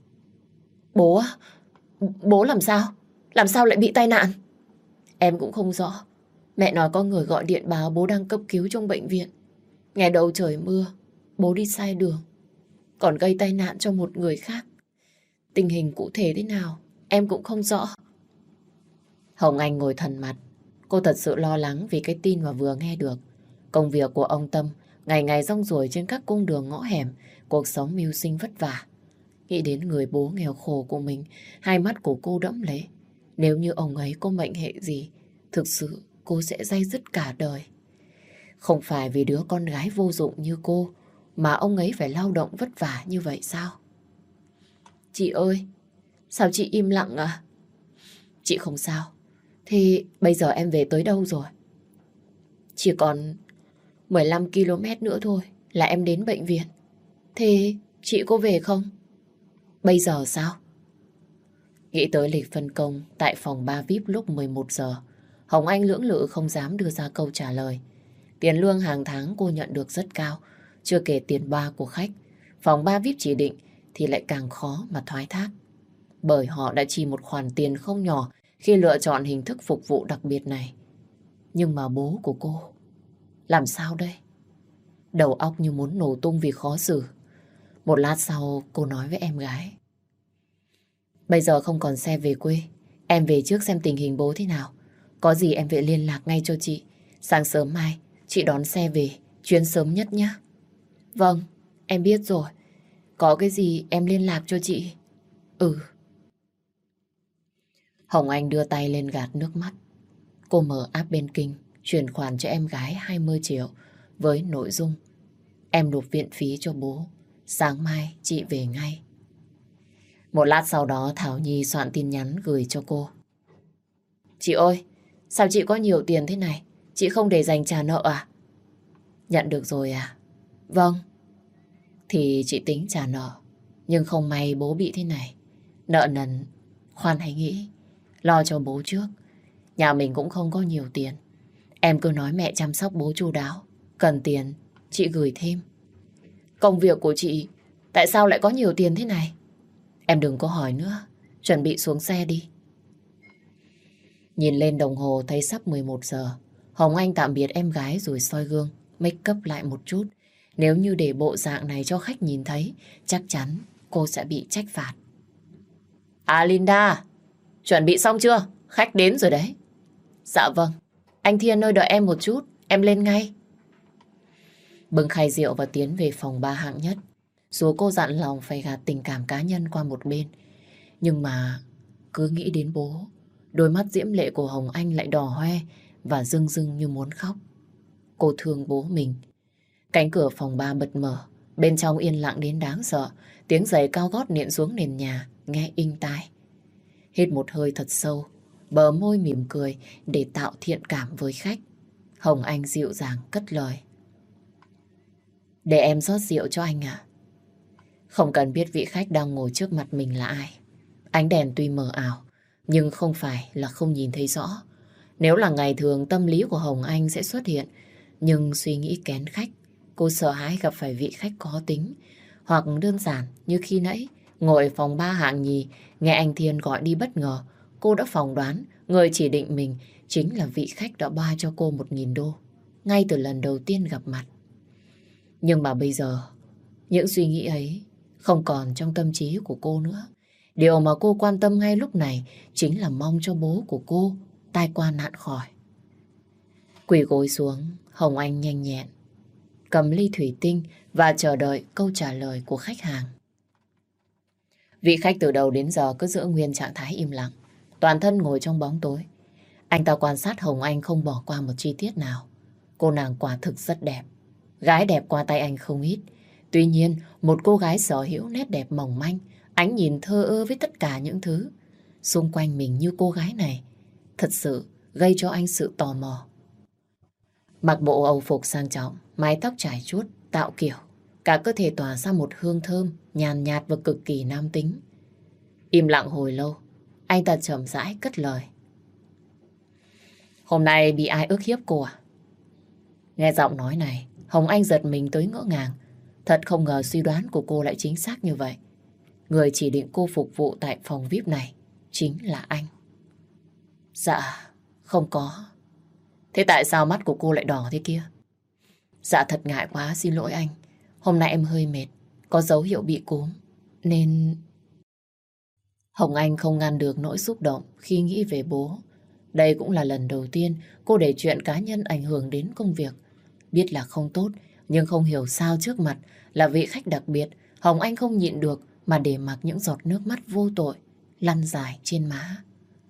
Bố á? Bố làm sao? Làm sao lại bị tai nạn? Em cũng không rõ. Mẹ nói có người gọi điện báo bố đang cấp cứu trong bệnh viện. Ngày đầu trời mưa, bố đi sai đường, còn gây tai nạn cho một người khác. Tình hình cụ thể thế nào em cũng không rõ. Hồng Anh ngồi thần mặt. Cô thật sự lo lắng vì cái tin mà vừa nghe được. Công việc của ông Tâm ngày ngày rong ruổi trên các cung đường ngõ hẻm, cuộc sống mưu sinh vất vả. Nghĩ đến người bố nghèo khổ của mình, hai mắt của cô đẫm lệ. Nếu như ông ấy có mệnh hệ gì, thực sự cô sẽ day dứt cả đời. Không phải vì đứa con gái vô dụng như cô mà ông ấy phải lao động vất vả như vậy sao? Chị ơi, sao chị im lặng à? Chị không sao. Thì bây giờ em về tới đâu rồi? Chỉ còn 15 km nữa thôi là em đến bệnh viện. Thế chị có về không? Bây giờ sao? Nghĩ tới lịch phân công tại phòng 3 VIP lúc 11 giờ, Hồng Anh lưỡng lự không dám đưa ra câu trả lời. Tiền lương hàng tháng cô nhận được rất cao, chưa kể tiền bar của khách. Phòng 3 VIP chỉ định thì lại càng khó mà thoái thác. Bởi họ đã chi một khoản tiền không nhỏ khi lựa chọn hình thức phục vụ đặc biệt này. Nhưng mà bố của cô, làm sao đây? Đầu óc như muốn nổ tung vì khó xử. Một lát sau cô nói với em gái. Bây giờ không còn xe về quê, em về trước xem tình hình bố thế nào. Có gì em về liên lạc ngay cho chị. Sáng sớm mai chị đón xe về, chuyến sớm nhất nhé. Vâng, em biết rồi. Có cái gì em liên lạc cho chị. Ừ. Hồng Anh đưa tay lên gạt nước mắt. Cô mở app bên Kinh, chuyển khoản cho em gái 20 triệu với nội dung: em nộp viện phí cho bố, sáng mai chị về ngay. Một lát sau đó Thảo Nhi soạn tin nhắn gửi cho cô. Chị ơi, sao chị có nhiều tiền thế này? Chị không để dành trả nợ à? Nhận được rồi à? Vâng. Thì chị tính trả nợ. Nhưng không may bố bị thế này. Nợ nần, khoan hãy nghĩ. Lo cho bố trước. Nhà mình cũng không có nhiều tiền. Em cứ nói mẹ chăm sóc bố chu đáo. Cần tiền, chị gửi thêm. Công việc của chị, tại sao lại có nhiều tiền thế này? Em đừng có hỏi nữa. Chuẩn bị xuống xe đi. Nhìn lên đồng hồ thấy sắp 11 giờ. Hồng Anh tạm biệt em gái rồi soi gương, make up lại một chút. Nếu như để bộ dạng này cho khách nhìn thấy, chắc chắn cô sẽ bị trách phạt. À Linda, chuẩn bị xong chưa? Khách đến rồi đấy. Dạ vâng. Anh Thiên ơi đợi em một chút, em lên ngay. Bưng khay rượu và tiến về phòng ba hạng nhất. Dù cô dặn lòng phải gạt tình cảm cá nhân qua một bên. Nhưng mà cứ nghĩ đến bố, đôi mắt diễm lệ của Hồng Anh lại đỏ hoe và rưng rưng như muốn khóc. Cô thương bố mình. Cánh cửa phòng ba bật mở, bên trong yên lặng đến đáng sợ, tiếng giày cao gót nện xuống nền nhà, nghe inh tai. Hít một hơi thật sâu, bờ môi mỉm cười để tạo thiện cảm với khách. Hồng Anh dịu dàng cất lời. Để em rót rượu cho anh ạ. Không cần biết vị khách đang ngồi trước mặt mình là ai. Ánh đèn tuy mờ ảo, nhưng không phải là không nhìn thấy rõ. Nếu là ngày thường tâm lý của Hồng Anh sẽ xuất hiện, nhưng suy nghĩ kén khách, cô sợ hãi gặp phải vị khách có tính. Hoặc đơn giản như khi nãy, ngồi phòng ba hạng nhì, nghe anh Thiên gọi đi bất ngờ, cô đã phỏng đoán người chỉ định mình chính là vị khách đã ba cho cô 1.000 đô, ngay từ lần đầu tiên gặp mặt. Nhưng mà bây giờ, những suy nghĩ ấy không còn trong tâm trí của cô nữa. Điều mà cô quan tâm ngay lúc này chính là mong cho bố của cô tai qua nạn khỏi. Quỳ gối xuống, Hồng Anh nhanh nhẹn cầm ly thủy tinh và chờ đợi câu trả lời của khách hàng. Vị khách từ đầu đến giờ cứ giữ nguyên trạng thái im lặng, toàn thân ngồi trong bóng tối. Anh ta quan sát Hồng Anh không bỏ qua một chi tiết nào. Cô nàng quả thực rất đẹp. Gái đẹp qua tay anh không ít. Tuy nhiên, một cô gái sở hữu nét đẹp mỏng manh, ánh nhìn thơ ơ với tất cả những thứ xung quanh mình như cô gái này, thật sự gây cho anh sự tò mò. Mặc bộ âu phục sang trọng, mái tóc trải chuốt, tạo kiểu, cả cơ thể tỏa ra một hương thơm, nhàn nhạt và cực kỳ nam tính. Im lặng hồi lâu, anh ta chậm rãi cất lời. Hôm nay bị ai ức hiếp cô à? Nghe giọng nói này, Hồng Anh giật mình tới ngỡ ngàng. Thật không ngờ suy đoán của cô lại chính xác như vậy. Người chỉ định cô phục vụ tại phòng VIP này chính là anh. Dạ, không có. Thế tại sao mắt của cô lại đỏ thế kia? Dạ thật ngại quá, xin lỗi anh. Hôm nay em hơi mệt, có dấu hiệu bị cúm, nên... Hồng Anh không ngăn được nỗi xúc động khi nghĩ về bố. Đây cũng là lần đầu tiên cô để chuyện cá nhân ảnh hưởng đến công việc. Biết là không tốt, nhưng không hiểu sao trước mặt là vị khách đặc biệt, Hồng Anh không nhịn được mà để mặc những giọt nước mắt vô tội lăn dài trên má.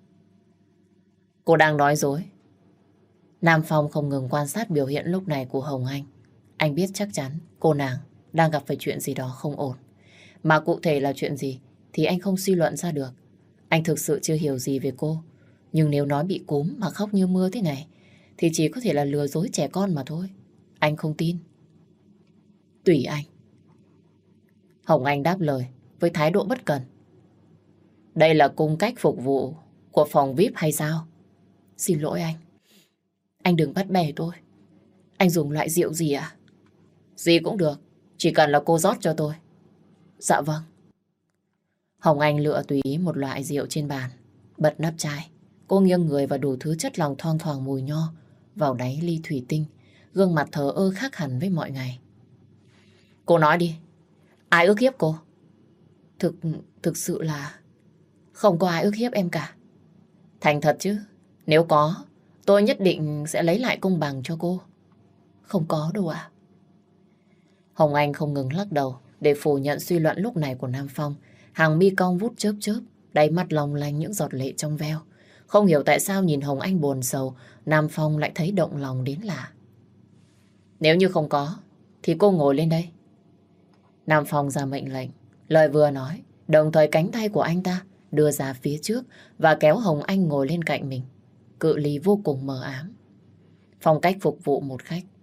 Cô đang nói dối. Nam Phong không ngừng quan sát biểu hiện lúc này của Hồng Anh. Anh biết chắc chắn cô nàng đang gặp phải chuyện gì đó không ổn. Mà cụ thể là chuyện gì thì anh không suy luận ra được. Anh thực sự chưa hiểu gì về cô. Nhưng nếu nói bị cúm mà khóc như mưa thế này thì chỉ có thể là lừa dối trẻ con mà thôi. Anh không tin. Tùy anh. Hồng Anh đáp lời với thái độ bất cần. Đây là cung cách phục vụ của phòng VIP hay sao? Xin lỗi anh. Anh đừng bắt bẻ tôi. Anh dùng loại rượu gì ạ? Gì cũng được. Chỉ cần là cô rót cho tôi. Dạ vâng. Hồng Anh lựa tùy ý một loại rượu trên bàn, bật nắp chai. Cô nghiêng người và đủ thứ chất lỏng thoang thoảng mùi nho vào đáy ly thủy tinh. Gương mặt thờ ơ khác hẳn với mọi ngày. Cô nói đi. Ai ức hiếp cô? Thực sự là không có ai ức hiếp em cả. Thành thật chứ. Nếu có, tôi nhất định sẽ lấy lại công bằng cho cô. Không có đâu ạ. Hồng Anh không ngừng lắc đầu để phủ nhận suy luận lúc này của Nam Phong. Hàng mi cong vút chớp chớp, đáy mắt long lanh những giọt lệ trong veo. Không hiểu tại sao nhìn Hồng Anh buồn sầu, Nam Phong lại thấy động lòng đến lạ. Nếu như không có, thì cô ngồi lên đây. Nam Phong ra mệnh lệnh. Lời vừa nói, đồng thời cánh tay của anh ta đưa ra phía trước và kéo Hồng Anh ngồi lên cạnh mình. Cự ly vô cùng mờ ám. Phong cách phục vụ một khách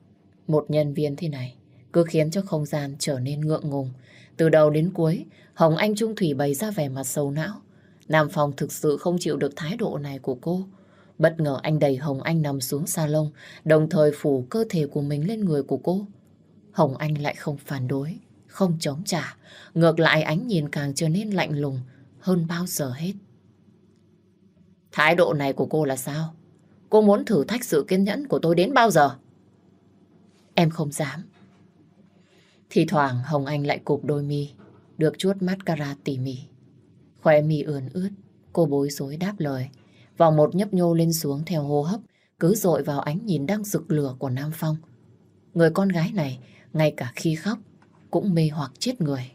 Một nhân viên thế này cứ khiến cho không gian trở nên ngượng ngùng. Từ đầu đến cuối, Hồng Anh Trung Thủy bày ra vẻ mặt sầu não. Nam Phong thực sự không chịu được thái độ này của cô. Bất ngờ anh đẩy Hồng Anh nằm xuống salon, đồng thời phủ cơ thể của mình lên người của cô. Hồng Anh lại không phản đối, không chống trả. Ngược lại ánh nhìn càng trở nên lạnh lùng hơn bao giờ hết. Thái độ này của cô là sao? Cô muốn thử thách sự kiên nhẫn của tôi đến bao giờ? Em không dám. Thì thoảng Hồng Anh lại cụp đôi mi, được chuốt mascara tỉ mỉ. Khóe mi ươn ướt, cô bối rối đáp lời. Vòng một nhấp nhô lên xuống theo hô hấp, cứ dội vào ánh nhìn đang rực lửa của Nam Phong. Người con gái này, ngay cả khi khóc, cũng mê hoặc chết người.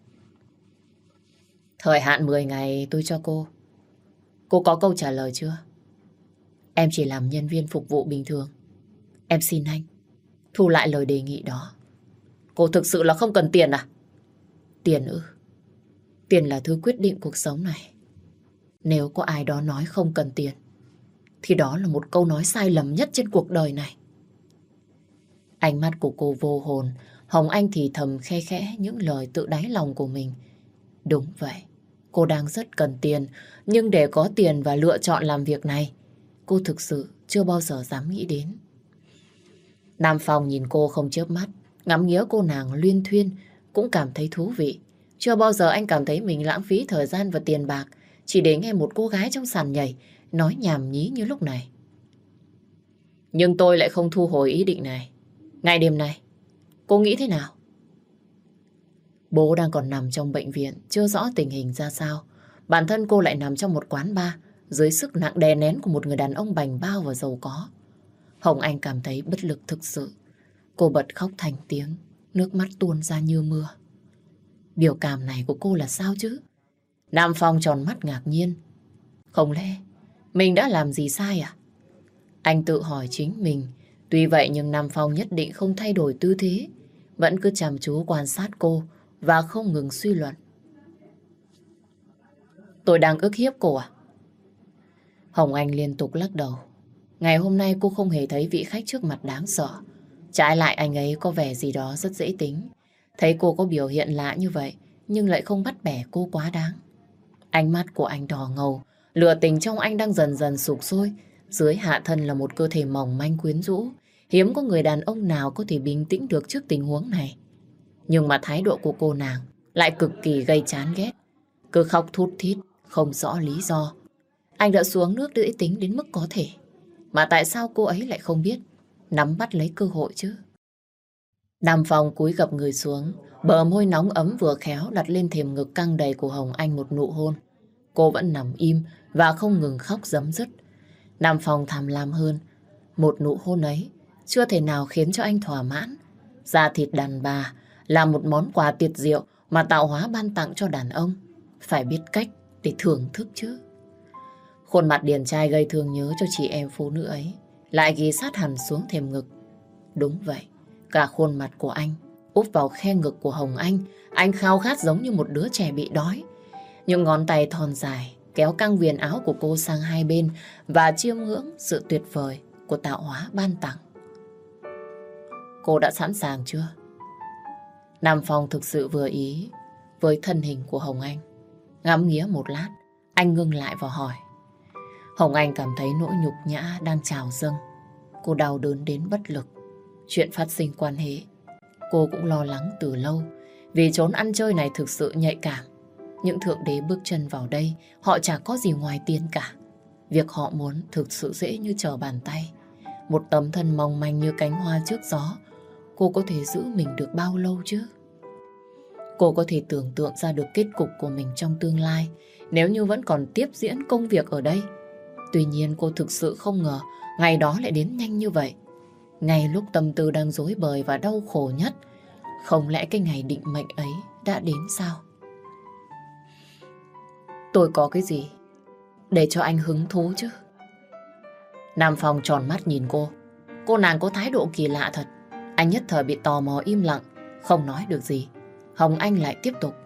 Thời hạn 10 ngày tôi cho cô. Cô có câu trả lời chưa? Em chỉ làm nhân viên phục vụ bình thường. Em xin anh, thu lại lời đề nghị đó. Cô thực sự là không cần tiền à? Tiền ư? Tiền là thứ quyết định cuộc sống này. Nếu có ai đó nói không cần tiền, thì đó là một câu nói sai lầm nhất trên cuộc đời này. Ánh mắt của cô vô hồn, Hồng Anh thì thầm khe khẽ những lời tự đáy lòng của mình. Đúng vậy, cô đang rất cần tiền, nhưng để có tiền và lựa chọn làm việc này, cô thực sự chưa bao giờ dám nghĩ đến. Nam Phong nhìn cô không chớp mắt, ngắm nghía cô nàng luyên thuyên, cũng cảm thấy thú vị. Chưa bao giờ anh cảm thấy mình lãng phí thời gian và tiền bạc chỉ để nghe một cô gái trong sàn nhảy nói nhảm nhí như lúc này. Nhưng tôi lại không thu hồi ý định này. Ngày đêm này, cô nghĩ thế nào? Bố đang còn nằm trong bệnh viện, chưa rõ tình hình ra sao. Bản thân cô lại nằm trong một quán bar dưới sức nặng đè nén của một người đàn ông bảnh bao và giàu có. Hồng Anh cảm thấy bất lực thực sự. Cô bật khóc thành tiếng, nước mắt tuôn ra như mưa. Biểu cảm này của cô là sao chứ? Nam Phong tròn mắt ngạc nhiên. Không lẽ mình đã làm gì sai à? Anh tự hỏi chính mình. Tuy vậy nhưng Nam Phong nhất định không thay đổi tư thế, vẫn cứ chăm chú quan sát cô và không ngừng suy luận. Tôi đang ức hiếp cô à? Hồng Anh liên tục lắc đầu. Ngày hôm nay cô không hề thấy vị khách trước mặt đáng sợ. Trái lại anh ấy có vẻ gì đó rất dễ tính. Thấy cô có biểu hiện lạ như vậy, nhưng lại không bắt bẻ cô quá đáng. Ánh mắt của anh đỏ ngầu, lửa tình trong anh đang dần dần sục sôi. Dưới hạ thân là một cơ thể mỏng manh quyến rũ. Hiếm có người đàn ông nào có thể bình tĩnh được trước tình huống này. Nhưng mà thái độ của cô nàng lại cực kỳ gây chán ghét. Cứ khóc thút thít, không rõ lý do. Anh đã xuống nước để tính đến mức có thể. Mà tại sao cô ấy lại không biết nắm bắt lấy cơ hội chứ? Nam Phong cúi gập người xuống, bờ môi nóng ấm vừa khéo đặt lên thềm ngực căng đầy của Hồng Anh một nụ hôn. Cô vẫn nằm im và không ngừng khóc rấm rứt. Nam Phong tham lam hơn. Một nụ hôn ấy chưa thể nào khiến cho anh thỏa mãn. Da thịt đàn bà là một món quà tuyệt diệu mà tạo hóa ban tặng cho đàn ông. Phải biết cách để thưởng thức chứ. Khuôn mặt điển trai gây thương nhớ cho chị em phụ nữ ấy lại ghé sát hẳn xuống thềm ngực. Đúng vậy, cả khuôn mặt của anh úp vào khe ngực của Hồng Anh khao khát giống như một đứa trẻ bị đói. Những ngón tay thon dài kéo căng viền áo của cô sang hai bên và chiêm ngưỡng sự tuyệt vời của tạo hóa ban tặng. Cô đã sẵn sàng chưa? Nam Phong thực sự vừa ý với thân hình của Hồng Anh. Ngắm nghía một lát, anh ngưng lại và hỏi. Hồng Anh cảm thấy nỗi nhục nhã đang trào dâng. Cô đau đớn đến bất lực. Chuyện phát sinh quan hệ, cô cũng lo lắng từ lâu. Vì chốn ăn chơi này thực sự nhạy cảm. Những thượng đế bước chân vào đây, họ chả có gì ngoài tiền cả. Việc họ muốn thực sự dễ như trở bàn tay. Một tấm thân mong manh như cánh hoa trước gió, cô có thể giữ mình được bao lâu chứ? Cô có thể tưởng tượng ra được kết cục của mình trong tương lai nếu như vẫn còn tiếp diễn công việc ở đây. Tuy nhiên cô thực sự không ngờ ngày đó lại đến nhanh như vậy. Ngay lúc tâm tư đang rối bời và đau khổ nhất. Không lẽ cái ngày định mệnh ấy đã đến sao? Tôi có cái gì để cho anh hứng thú chứ? Nam Phong tròn mắt nhìn cô. Cô nàng có thái độ kỳ lạ thật. Anh nhất thời bị tò mò im lặng, không nói được gì. Hồng Anh lại tiếp tục.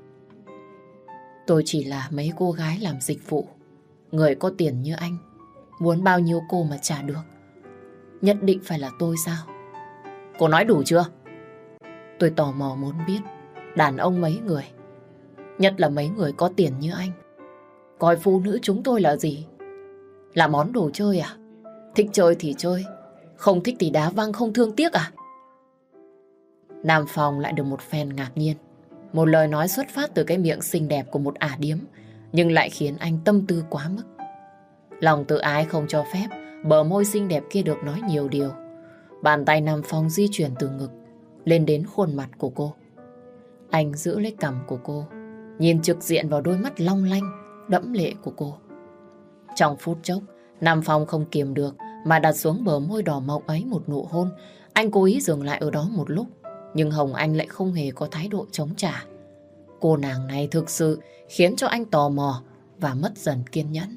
Tôi chỉ là mấy cô gái làm dịch vụ. Người có tiền như anh, muốn bao nhiêu cô mà trả được. Nhất định phải là tôi sao? Cô nói đủ chưa? Tôi tò mò muốn biết đàn ông mấy người, nhất là mấy người có tiền như anh, coi phụ nữ chúng tôi là gì? Là món đồ chơi à? Thích chơi thì chơi, không thích thì đá văng không thương tiếc à? Nam Phong lại được một phen ngạc nhiên. Một lời nói xuất phát từ cái miệng xinh đẹp của một ả điếm, nhưng lại khiến anh tâm tư quá mức. Lòng tự ái không cho phép bờ môi xinh đẹp kia được nói nhiều điều. Bàn tay Nam Phong di chuyển từ ngực lên đến khuôn mặt của cô. Anh giữ lấy cằm của cô, nhìn trực diện vào đôi mắt long lanh, đẫm lệ của cô. Trong phút chốc, Nam Phong không kiềm được mà đặt xuống bờ môi đỏ mọng ấy một nụ hôn. Anh cố ý dừng lại ở đó một lúc, nhưng Hồng Anh lại không hề có thái độ chống trả. Cô nàng này thực sự khiến cho anh tò mò và mất dần kiên nhẫn.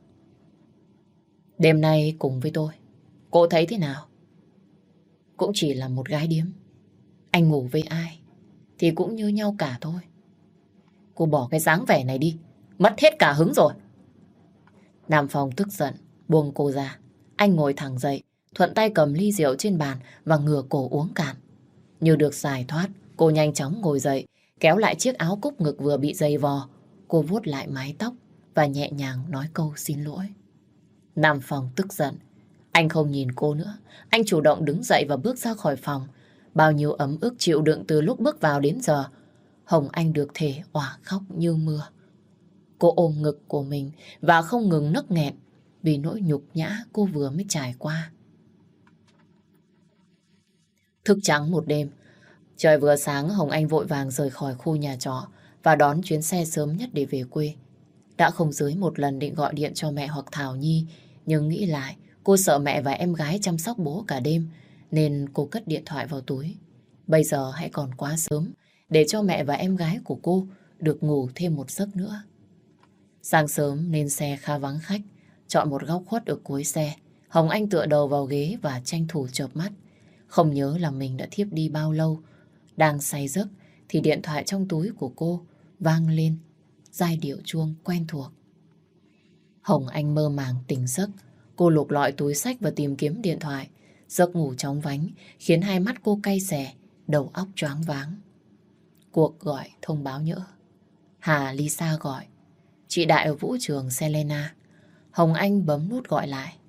Đêm nay cùng với tôi, cô thấy thế nào? Cũng chỉ là một gái điếm. Anh ngủ với ai thì cũng như nhau cả thôi. Cô bỏ cái dáng vẻ này đi, mất hết cả hứng rồi. Nam Phong tức giận, buông cô ra. Anh ngồi thẳng dậy, thuận tay cầm ly rượu trên bàn và ngửa cổ uống cạn. Như được giải thoát, cô nhanh chóng ngồi dậy, kéo lại chiếc áo cúc ngực vừa bị dày vò. Cô vuốt lại mái tóc và nhẹ nhàng nói câu xin lỗi. Nam Phong tức giận. Anh không nhìn cô nữa. Anh chủ động đứng dậy và bước ra khỏi phòng. Bao nhiêu ấm ức chịu đựng từ lúc bước vào đến giờ, Hồng Anh được thể òa khóc như mưa. Cô ôm ngực của mình và không ngừng nấc nghẹn vì nỗi nhục nhã cô vừa mới trải qua. Thức trắng một đêm, trời vừa sáng Hồng Anh vội vàng rời khỏi khu nhà trọ và đón chuyến xe sớm nhất để về quê. Đã không dưới một lần định gọi điện cho mẹ hoặc Thảo Nhi, nhưng nghĩ lại cô sợ mẹ và em gái chăm sóc bố cả đêm nên cô cất điện thoại vào túi. Bây giờ hãy còn quá sớm để cho mẹ và em gái của cô được ngủ thêm một giấc nữa. Sáng sớm nên xe khá vắng khách, chọn một góc khuất ở cuối xe. Hồng Anh tựa đầu vào ghế và tranh thủ chợp mắt. Không nhớ là mình đã thiếp đi bao lâu. Đang say giấc thì điện thoại trong túi của cô vang lên, giai điệu chuông quen thuộc. Hồng Anh mơ màng tỉnh giấc. Cô lục lọi túi xách và tìm kiếm điện thoại. Giấc ngủ chóng vánh khiến hai mắt cô cay xè, đầu óc choáng váng. Cuộc gọi thông báo nhỡ. Hà Lisa gọi. Chị Đại ở vũ trường Selena. Hồng Anh bấm nút gọi lại.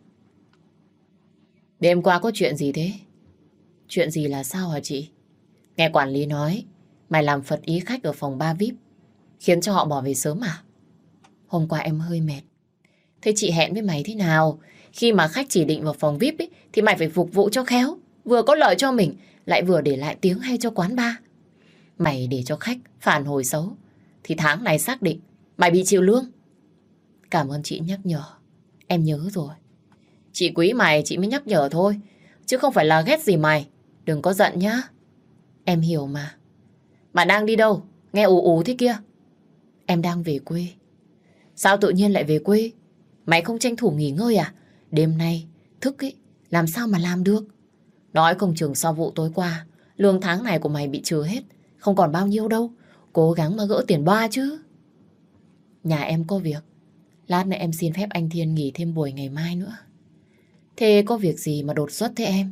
Đêm qua có chuyện gì thế? Chuyện gì là sao hả chị? Nghe quản lý nói mày làm phật ý khách ở phòng bar VIP, khiến cho họ bỏ về sớm à? Hôm qua em hơi mệt. Thế chị hẹn với mày thế nào? Khi mà khách chỉ định vào phòng VIP ấy, thì mày phải phục vụ cho khéo, vừa có lợi cho mình, lại vừa để lại tiếng hay cho quán bar. Mày để cho khách phản hồi xấu thì tháng này xác định mày bị chịu lương. Cảm ơn chị nhắc nhở. Em nhớ rồi. Chị quý mày chị mới nhắc nhở thôi, chứ không phải là ghét gì mày. Đừng có giận nhá. Em hiểu mà. Mà đang đi đâu? Nghe ù ù thế kia. Em đang về quê. Sao tự nhiên lại về quê? Mày không tranh thủ nghỉ ngơi à? Đêm nay thức ấy, làm sao mà làm được? Nói không chừng sau vụ tối qua, lương tháng này của mày bị trừ hết, không còn bao nhiêu đâu. Cố gắng mà gỡ tiền boa chứ. Nhà em có việc, lát nữa em xin phép anh Thiên nghỉ thêm buổi ngày mai nữa. Thế có việc gì mà đột xuất thế em?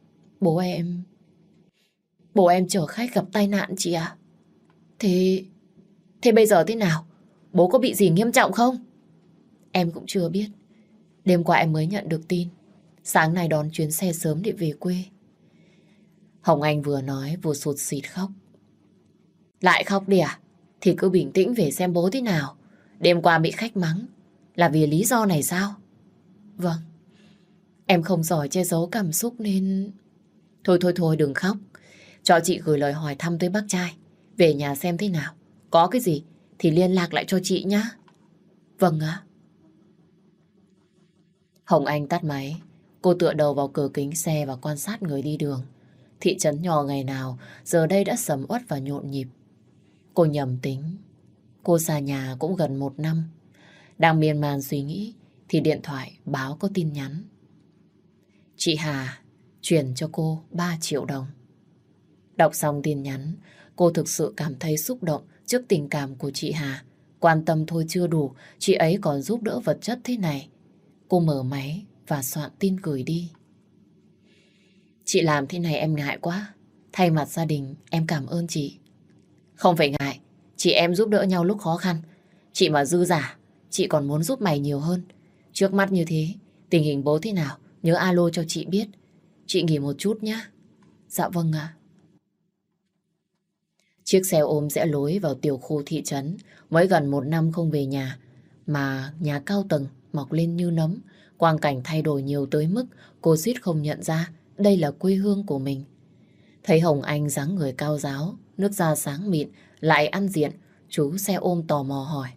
Bố em chở khách gặp tai nạn chị ạ. Thế bây giờ thế nào? Bố có bị gì nghiêm trọng không? Em cũng chưa biết. Đêm qua em mới nhận được tin. Sáng nay đón chuyến xe sớm để về quê. Hồng Anh vừa nói vừa sụt sịt khóc. Lại khóc đi à? Thì cứ bình tĩnh về xem bố thế nào. Đêm qua bị khách mắng là vì lý do này sao? Vâng. Em không giỏi che giấu cảm xúc nên... Thôi đừng khóc. Cho chị gửi lời hỏi thăm tới bác trai. Về nhà xem thế nào. Có cái gì thì liên lạc lại cho chị nhá. Vâng ạ. Hồng Anh tắt máy. Cô tựa đầu vào cửa kính xe và quan sát người đi đường. Thị trấn nhỏ ngày nào giờ đây đã sầm uất và nhộn nhịp. Cô nhầm tính. Cô xa nhà cũng gần 1 năm. Đang miên man suy nghĩ thì điện thoại báo có tin nhắn. Chị Hà chuyển cho cô 3 triệu đồng. Đọc xong tin nhắn, cô thực sự cảm thấy xúc động trước tình cảm của chị Hà. Quan tâm thôi chưa đủ, chị ấy còn giúp đỡ vật chất thế này. Cô mở máy và soạn tin gửi đi. Chị làm thế này em ngại quá. Thay mặt gia đình em cảm ơn chị. Không phải ngại, chị em giúp đỡ nhau lúc khó khăn. Chị mà dư giả, chị còn muốn giúp mày nhiều hơn. Trước mắt như thế, tình hình bố thế nào, nhớ alo cho chị biết. Chị nghỉ một chút nhé. Dạ vâng ạ. Chiếc xe ôm rẽ lối vào tiểu khu thị trấn. Mới gần 1 năm không về nhà, mà nhà cao tầng mọc lên như nấm. Quang cảnh thay đổi nhiều tới mức cô suýt không nhận ra đây là quê hương của mình. Thấy Hồng Anh dáng người cao ráo, nước da sáng mịn, lại ăn diện, chú xe ôm tò mò hỏi.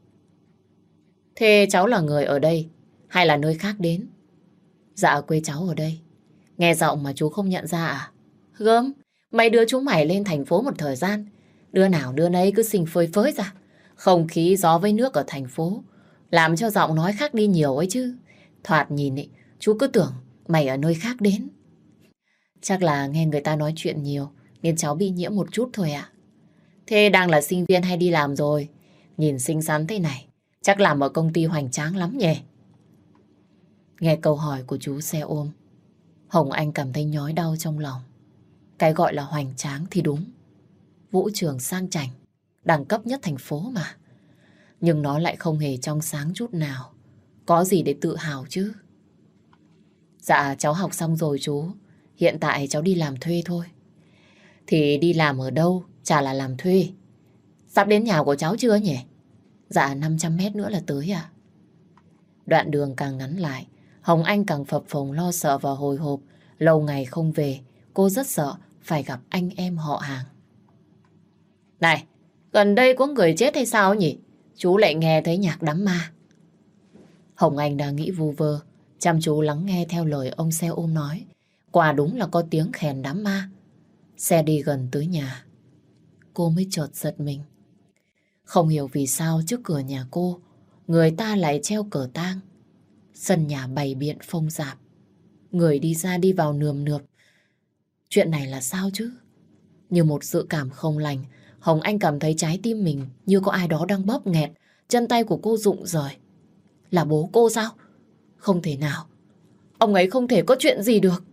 Thế cháu là người ở đây hay là nơi khác đến? Dạ quê cháu ở đây. Nghe giọng mà chú không nhận ra à? Gớm, mấy đứa chúng mày lên thành phố một thời gian. Đứa nào đứa nấy cứ xinh phơi phới ra. Không khí gió với nước ở thành phố làm cho giọng nói khác đi nhiều ấy chứ. Thoạt nhìn ý, chú cứ tưởng mày ở nơi khác đến. Chắc là nghe người ta nói chuyện nhiều nên cháu bị nhiễm một chút thôi ạ. Thế đang là sinh viên hay đi làm rồi? Nhìn xinh xắn thế này, chắc làm ở công ty hoành tráng lắm nhỉ? Nghe câu hỏi của chú xe ôm, Hồng Anh cảm thấy nhói đau trong lòng. Cái gọi là hoành tráng thì đúng. Vũ trường sang chảnh, đẳng cấp nhất thành phố mà. Nhưng nó lại không hề trong sáng chút nào. Có gì để tự hào chứ? Dạ cháu học xong rồi chú. Hiện tại cháu đi làm thuê thôi. Thì đi làm ở đâu chả là làm thuê. Sắp đến nhà của cháu chưa nhỉ? Dạ 500 mét nữa là tới à? Đoạn đường càng ngắn lại, Hồng Anh càng phập phồng lo sợ và hồi hộp. Lâu ngày không về, cô rất sợ phải gặp anh em họ hàng. Này, gần đây có người chết hay sao nhỉ? Chú lại nghe thấy nhạc đám ma. Hồng Anh đang nghĩ vu vơ, chăm chú lắng nghe theo lời ông xe ôm nói. Quả đúng là có tiếng khèn đám ma. Xe đi gần tới nhà, cô mới chợt giật mình. Không hiểu vì sao trước cửa nhà cô, người ta lại treo cờ tang. Sân nhà bày biện phông rạp. Người đi ra đi vào nườm nượp. Chuyện này là sao chứ? Như một dự cảm không lành, Hồng Anh cảm thấy trái tim mình như có ai đó đang bóp nghẹt. Chân tay của cô rụng rời. Là bố cô sao? Không thể nào. Ông ấy không thể có chuyện gì được.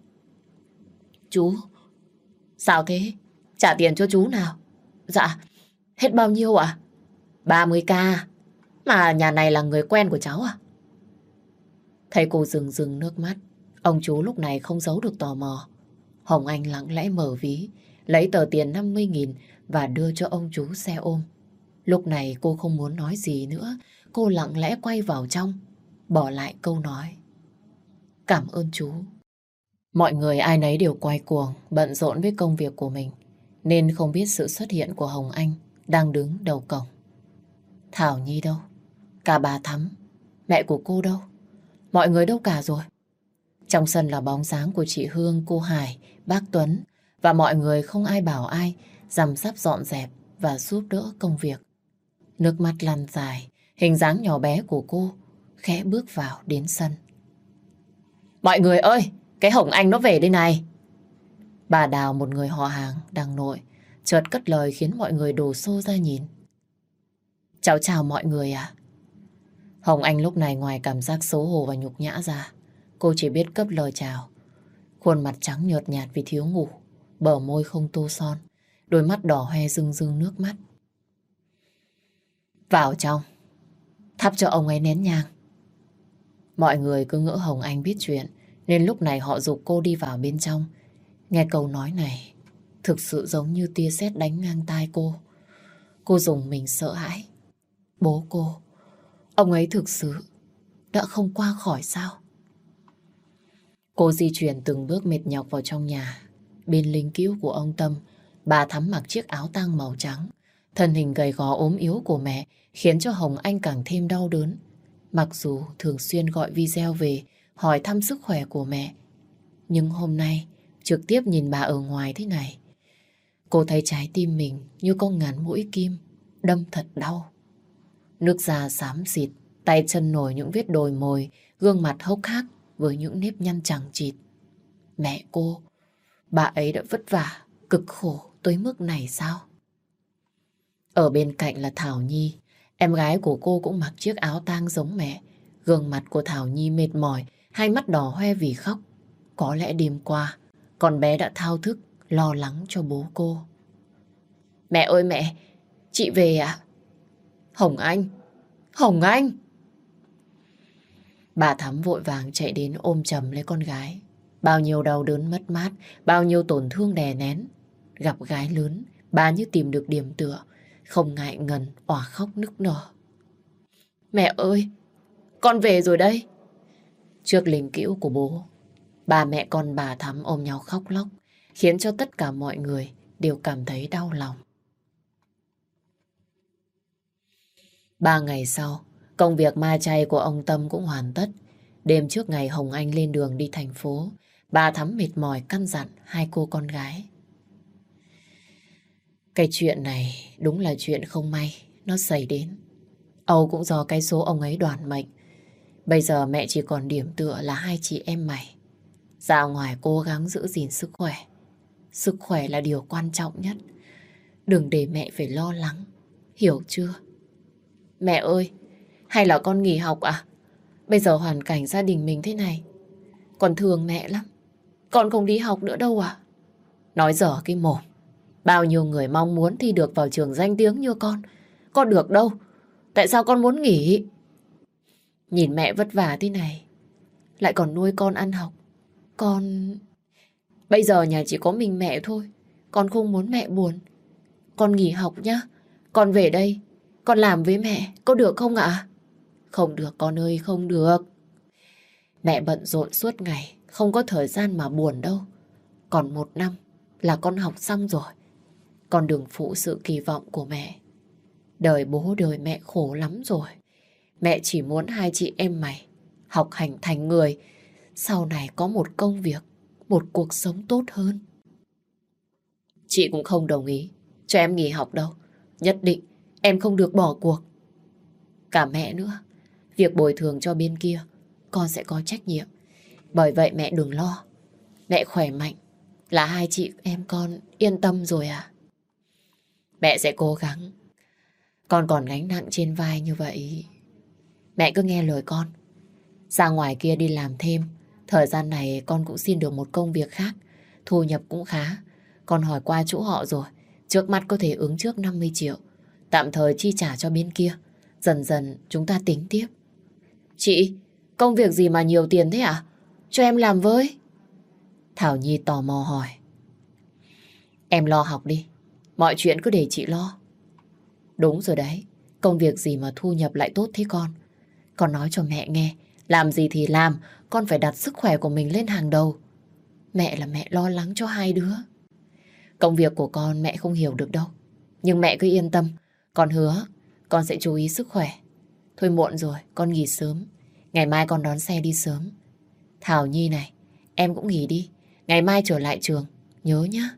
Chú, sao thế? Trả tiền cho chú nào? Dạ, hết bao nhiêu ạ? 30k. Mà nhà này là người quen của cháu à? Thấy cô rưng rưng nước mắt, ông chú lúc này không giấu được tò mò. Hồng Anh lặng lẽ mở ví, lấy tờ tiền 50.000 và đưa cho ông chú xe ôm. Lúc này cô không muốn nói gì nữa, cô lặng lẽ quay vào trong, bỏ lại câu nói. Cảm ơn chú. Mọi người ai nấy đều quay cuồng, bận rộn với công việc của mình, nên không biết sự xuất hiện của Hồng Anh đang đứng đầu cổng. Thảo Nhi đâu? Cả bà Thắm, mẹ của cô đâu? Mọi người đâu cả rồi? Trong sân là bóng dáng của chị Hương, cô Hải, bác Tuấn và mọi người không ai bảo ai rằm sắp dọn dẹp và giúp đỡ công việc. Nước mắt lăn dài, hình dáng nhỏ bé của cô khẽ bước vào đến sân. Mọi người ơi, cái Hồng Anh nó về đây này. Bà Đào, một người họ hàng đang nội, chợt cất lời khiến mọi người đổ xô ra nhìn. Cháu chào mọi người ạ. Hồng Anh lúc này ngoài cảm giác xấu hổ và nhục nhã ra, cô chỉ biết cất lời chào. Khuôn mặt trắng nhợt nhạt vì thiếu ngủ, bờ môi không tô son, đôi mắt đỏ hoe rưng rưng nước mắt. Vào trong, thắp cho ông ấy nén nhang. Mọi người cứ ngỡ Hồng Anh biết chuyện, nên lúc này họ giục cô đi vào bên trong. Nghe câu nói này, thực sự giống như tia sét đánh ngang tai cô. Cô rùng mình sợ hãi. Bố cô, ông ấy thực sự đã không qua khỏi sao? Cô di chuyển từng bước mệt nhọc vào trong nhà. Bên linh cữu của ông Tâm, bà Thắm mặc chiếc áo tang màu trắng. Thân hình gầy gò ốm yếu của mẹ khiến cho Hồng Anh càng thêm đau đớn. Mặc dù thường xuyên gọi video về hỏi thăm sức khỏe của mẹ, nhưng hôm nay trực tiếp nhìn bà ở ngoài thế này, cô thấy trái tim mình như có ngàn mũi kim đâm thật đau. Nước da xám xịt, tay chân nổi những vết đồi mồi, gương mặt hốc hác với những nếp nhăn chằng chịt. Mẹ cô, bà ấy đã vất vả, cực khổ tới mức này sao? Ở bên cạnh là Thảo Nhi, em gái của cô cũng mặc chiếc áo tang giống mẹ. Gương mặt của Thảo Nhi mệt mỏi, hai mắt đỏ hoe vì khóc. Có lẽ đêm qua con bé đã thao thức, lo lắng cho bố cô. Mẹ ơi mẹ, chị về ạ. Hồng Anh, Hồng Anh. Bà Thắm vội vàng chạy đến ôm chầm lấy con gái. Bao nhiêu đau đớn mất mát, bao nhiêu tổn thương đè nén. Gặp gái lớn, bà như tìm được điểm tựa, không ngại ngần, òa khóc nức nở. Mẹ ơi, con về rồi đây. Trước linh cữu của bố, ba mẹ con bà Thắm ôm nhau khóc lóc, khiến cho tất cả mọi người đều cảm thấy đau lòng. 3 ngày sau, công việc ma chay của ông Tâm cũng hoàn tất. Đêm trước ngày Hồng Anh lên đường đi thành phố, bà Thắm mệt mỏi căn dặn hai cô con gái. Cái chuyện này đúng là chuyện không may, nó xảy đến. Âu cũng do cái số ông ấy đoản mệnh. Bây giờ mẹ chỉ còn điểm tựa là hai chị em mày. Ra ngoài cố gắng giữ gìn sức khỏe. Sức khỏe là điều quan trọng nhất. Đừng để mẹ phải lo lắng, hiểu chưa? Mẹ ơi, hay là con nghỉ học à? Bây giờ hoàn cảnh gia đình mình thế này, con thương mẹ lắm. Con không đi học nữa đâu à? Nói dở cái mồm. Bao nhiêu người mong muốn thi được vào trường danh tiếng như con. Con được đâu. Tại sao con muốn nghỉ? Nhìn mẹ vất vả thế này, lại còn nuôi con ăn học. Con... Bây giờ nhà chỉ có mình mẹ thôi. Con không muốn mẹ buồn. Con nghỉ học nhá. Con về đây, con làm với mẹ, có được không ạ? Không được con ơi, không được. Mẹ bận rộn suốt ngày, không có thời gian mà buồn đâu. Còn 1 năm là con học xong rồi. Con đừng phụ sự kỳ vọng của mẹ. Đời bố đời mẹ khổ lắm rồi. Mẹ chỉ muốn hai chị em mày học hành thành người, sau này có một công việc, một cuộc sống tốt hơn. Chị cũng không đồng ý cho em nghỉ học đâu. Nhất định em không được bỏ cuộc. Cả mẹ nữa. Việc bồi thường cho bên kia con sẽ có trách nhiệm. Bởi vậy mẹ đừng lo. Mẹ khỏe mạnh là hai chị em con yên tâm rồi à? Mẹ sẽ cố gắng. Con còn gánh nặng trên vai như vậy. Mẹ cứ nghe lời con. Ra ngoài kia đi làm thêm. Thời gian này con cũng xin được một công việc khác. Thu nhập cũng khá. Con hỏi qua chỗ họ rồi. Trước mắt có thể ứng trước 50 triệu. Tạm thời chi trả cho bên kia. Dần dần chúng ta tính tiếp. Chị, công việc gì mà nhiều tiền thế ạ? Cho em làm với. Thảo Nhi tò mò hỏi. Em lo học đi. Mọi chuyện cứ để chị lo. Đúng rồi đấy. Công việc gì mà thu nhập lại tốt thế con? Con nói cho mẹ nghe. Làm gì thì làm. Con phải đặt sức khỏe của mình lên hàng đầu. Mẹ là mẹ lo lắng cho hai đứa. Công việc của con mẹ không hiểu được đâu. Nhưng mẹ cứ yên tâm. Con hứa con sẽ chú ý sức khỏe. Thôi muộn rồi, con nghỉ sớm. Ngày mai con đón xe đi sớm. Thảo Nhi này, em cũng nghỉ đi. Ngày mai trở lại trường, nhớ nhá.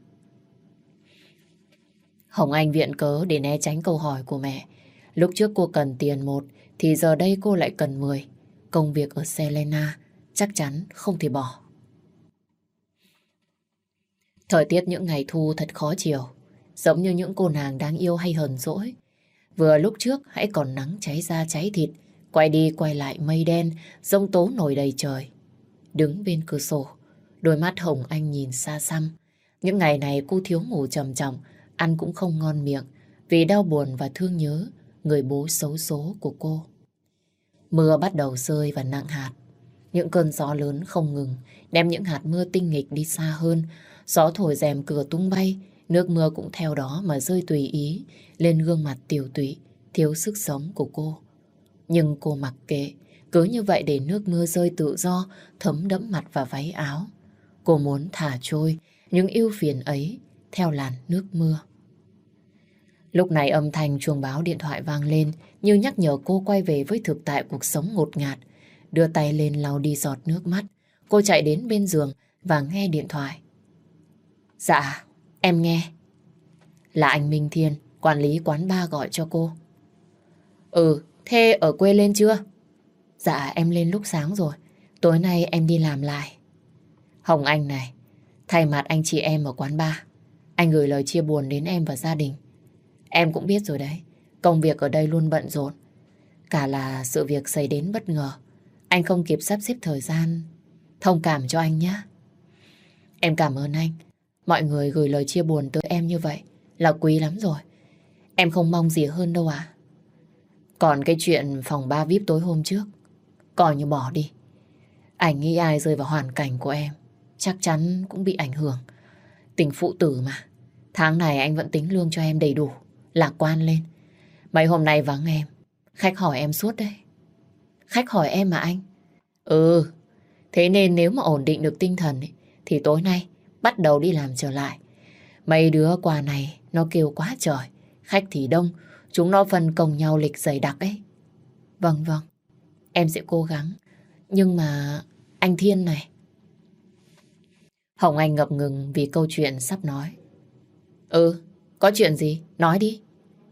Hồng Anh viện cớ để né tránh câu hỏi của mẹ. Lúc trước cô cần tiền 1 thì giờ đây cô lại cần 10. Công việc ở Selena chắc chắn không thể bỏ. Thời tiết những ngày thu thật khó chịu, giống như những cô nàng đáng yêu hay hờn dỗi. Vừa lúc trước hãy còn nắng cháy da cháy thịt, quay đi quay lại mây đen, giông tố nổi đầy trời. Đứng bên cửa sổ, đôi mắt Hồng Anh nhìn xa xăm. Những ngày này cô thiếu ngủ trầm trọng, ăn cũng không ngon miệng vì đau buồn và thương nhớ người bố xấu số của cô. Mưa bắt đầu rơi và nặng hạt. Những cơn gió lớn không ngừng đem những hạt mưa tinh nghịch đi xa hơn. Gió thổi rèm cửa tung bay, nước mưa cũng theo đó mà rơi tùy ý lên gương mặt tiều tụy, thiếu sức sống của cô. Nhưng cô mặc kệ, cứ như vậy để nước mưa rơi tự do, thấm đẫm mặt và váy áo. Cô muốn thả trôi những ưu phiền ấy theo làn nước mưa. Lúc này âm thanh chuông báo điện thoại vang lên như nhắc nhở cô quay về với thực tại cuộc sống ngột ngạt. Đưa tay lên lau đi giọt nước mắt. Cô chạy đến bên giường và nghe điện thoại. Dạ, em nghe. Là anh Minh Thiên, quản lý quán bar gọi cho cô. Ừ, thế ở quê lên chưa? Dạ, em lên lúc sáng rồi. Tối nay em đi làm lại. Hồng Anh này, thay mặt anh chị em ở quán bar, anh gửi lời chia buồn đến em và gia đình. Em cũng biết rồi đấy, công việc ở đây luôn bận rộn. Cả là sự việc xảy đến bất ngờ. Anh không kịp sắp xếp thời gian. Thông cảm cho anh nhé. Em cảm ơn anh. Mọi người gửi lời chia buồn tới em như vậy là quý lắm rồi. Em không mong gì hơn đâu ạ. Còn cái chuyện phòng 3 VIP tối hôm trước, coi như bỏ đi. Anh nghĩ ai rơi vào hoàn cảnh của em chắc chắn cũng bị ảnh hưởng. Tình phụ tử mà. Tháng này anh vẫn tính lương cho em đầy đủ. Lạc quan lên. Mấy hôm nay vắng em, khách hỏi em suốt đấy. Khách hỏi em mà anh? Ừ. Thế nên nếu mà ổn định được tinh thần ấy, thì tối nay bắt đầu đi làm trở lại. Mấy đứa quà này nó kêu quá trời. Khách thì đông, chúng nó phân công nhau lịch dày đặc ấy. Vâng vâng, em sẽ cố gắng. Nhưng mà anh Thiên này. Hồng Anh ngập ngừng vì câu chuyện sắp nói. Ừ, có chuyện gì? Nói đi.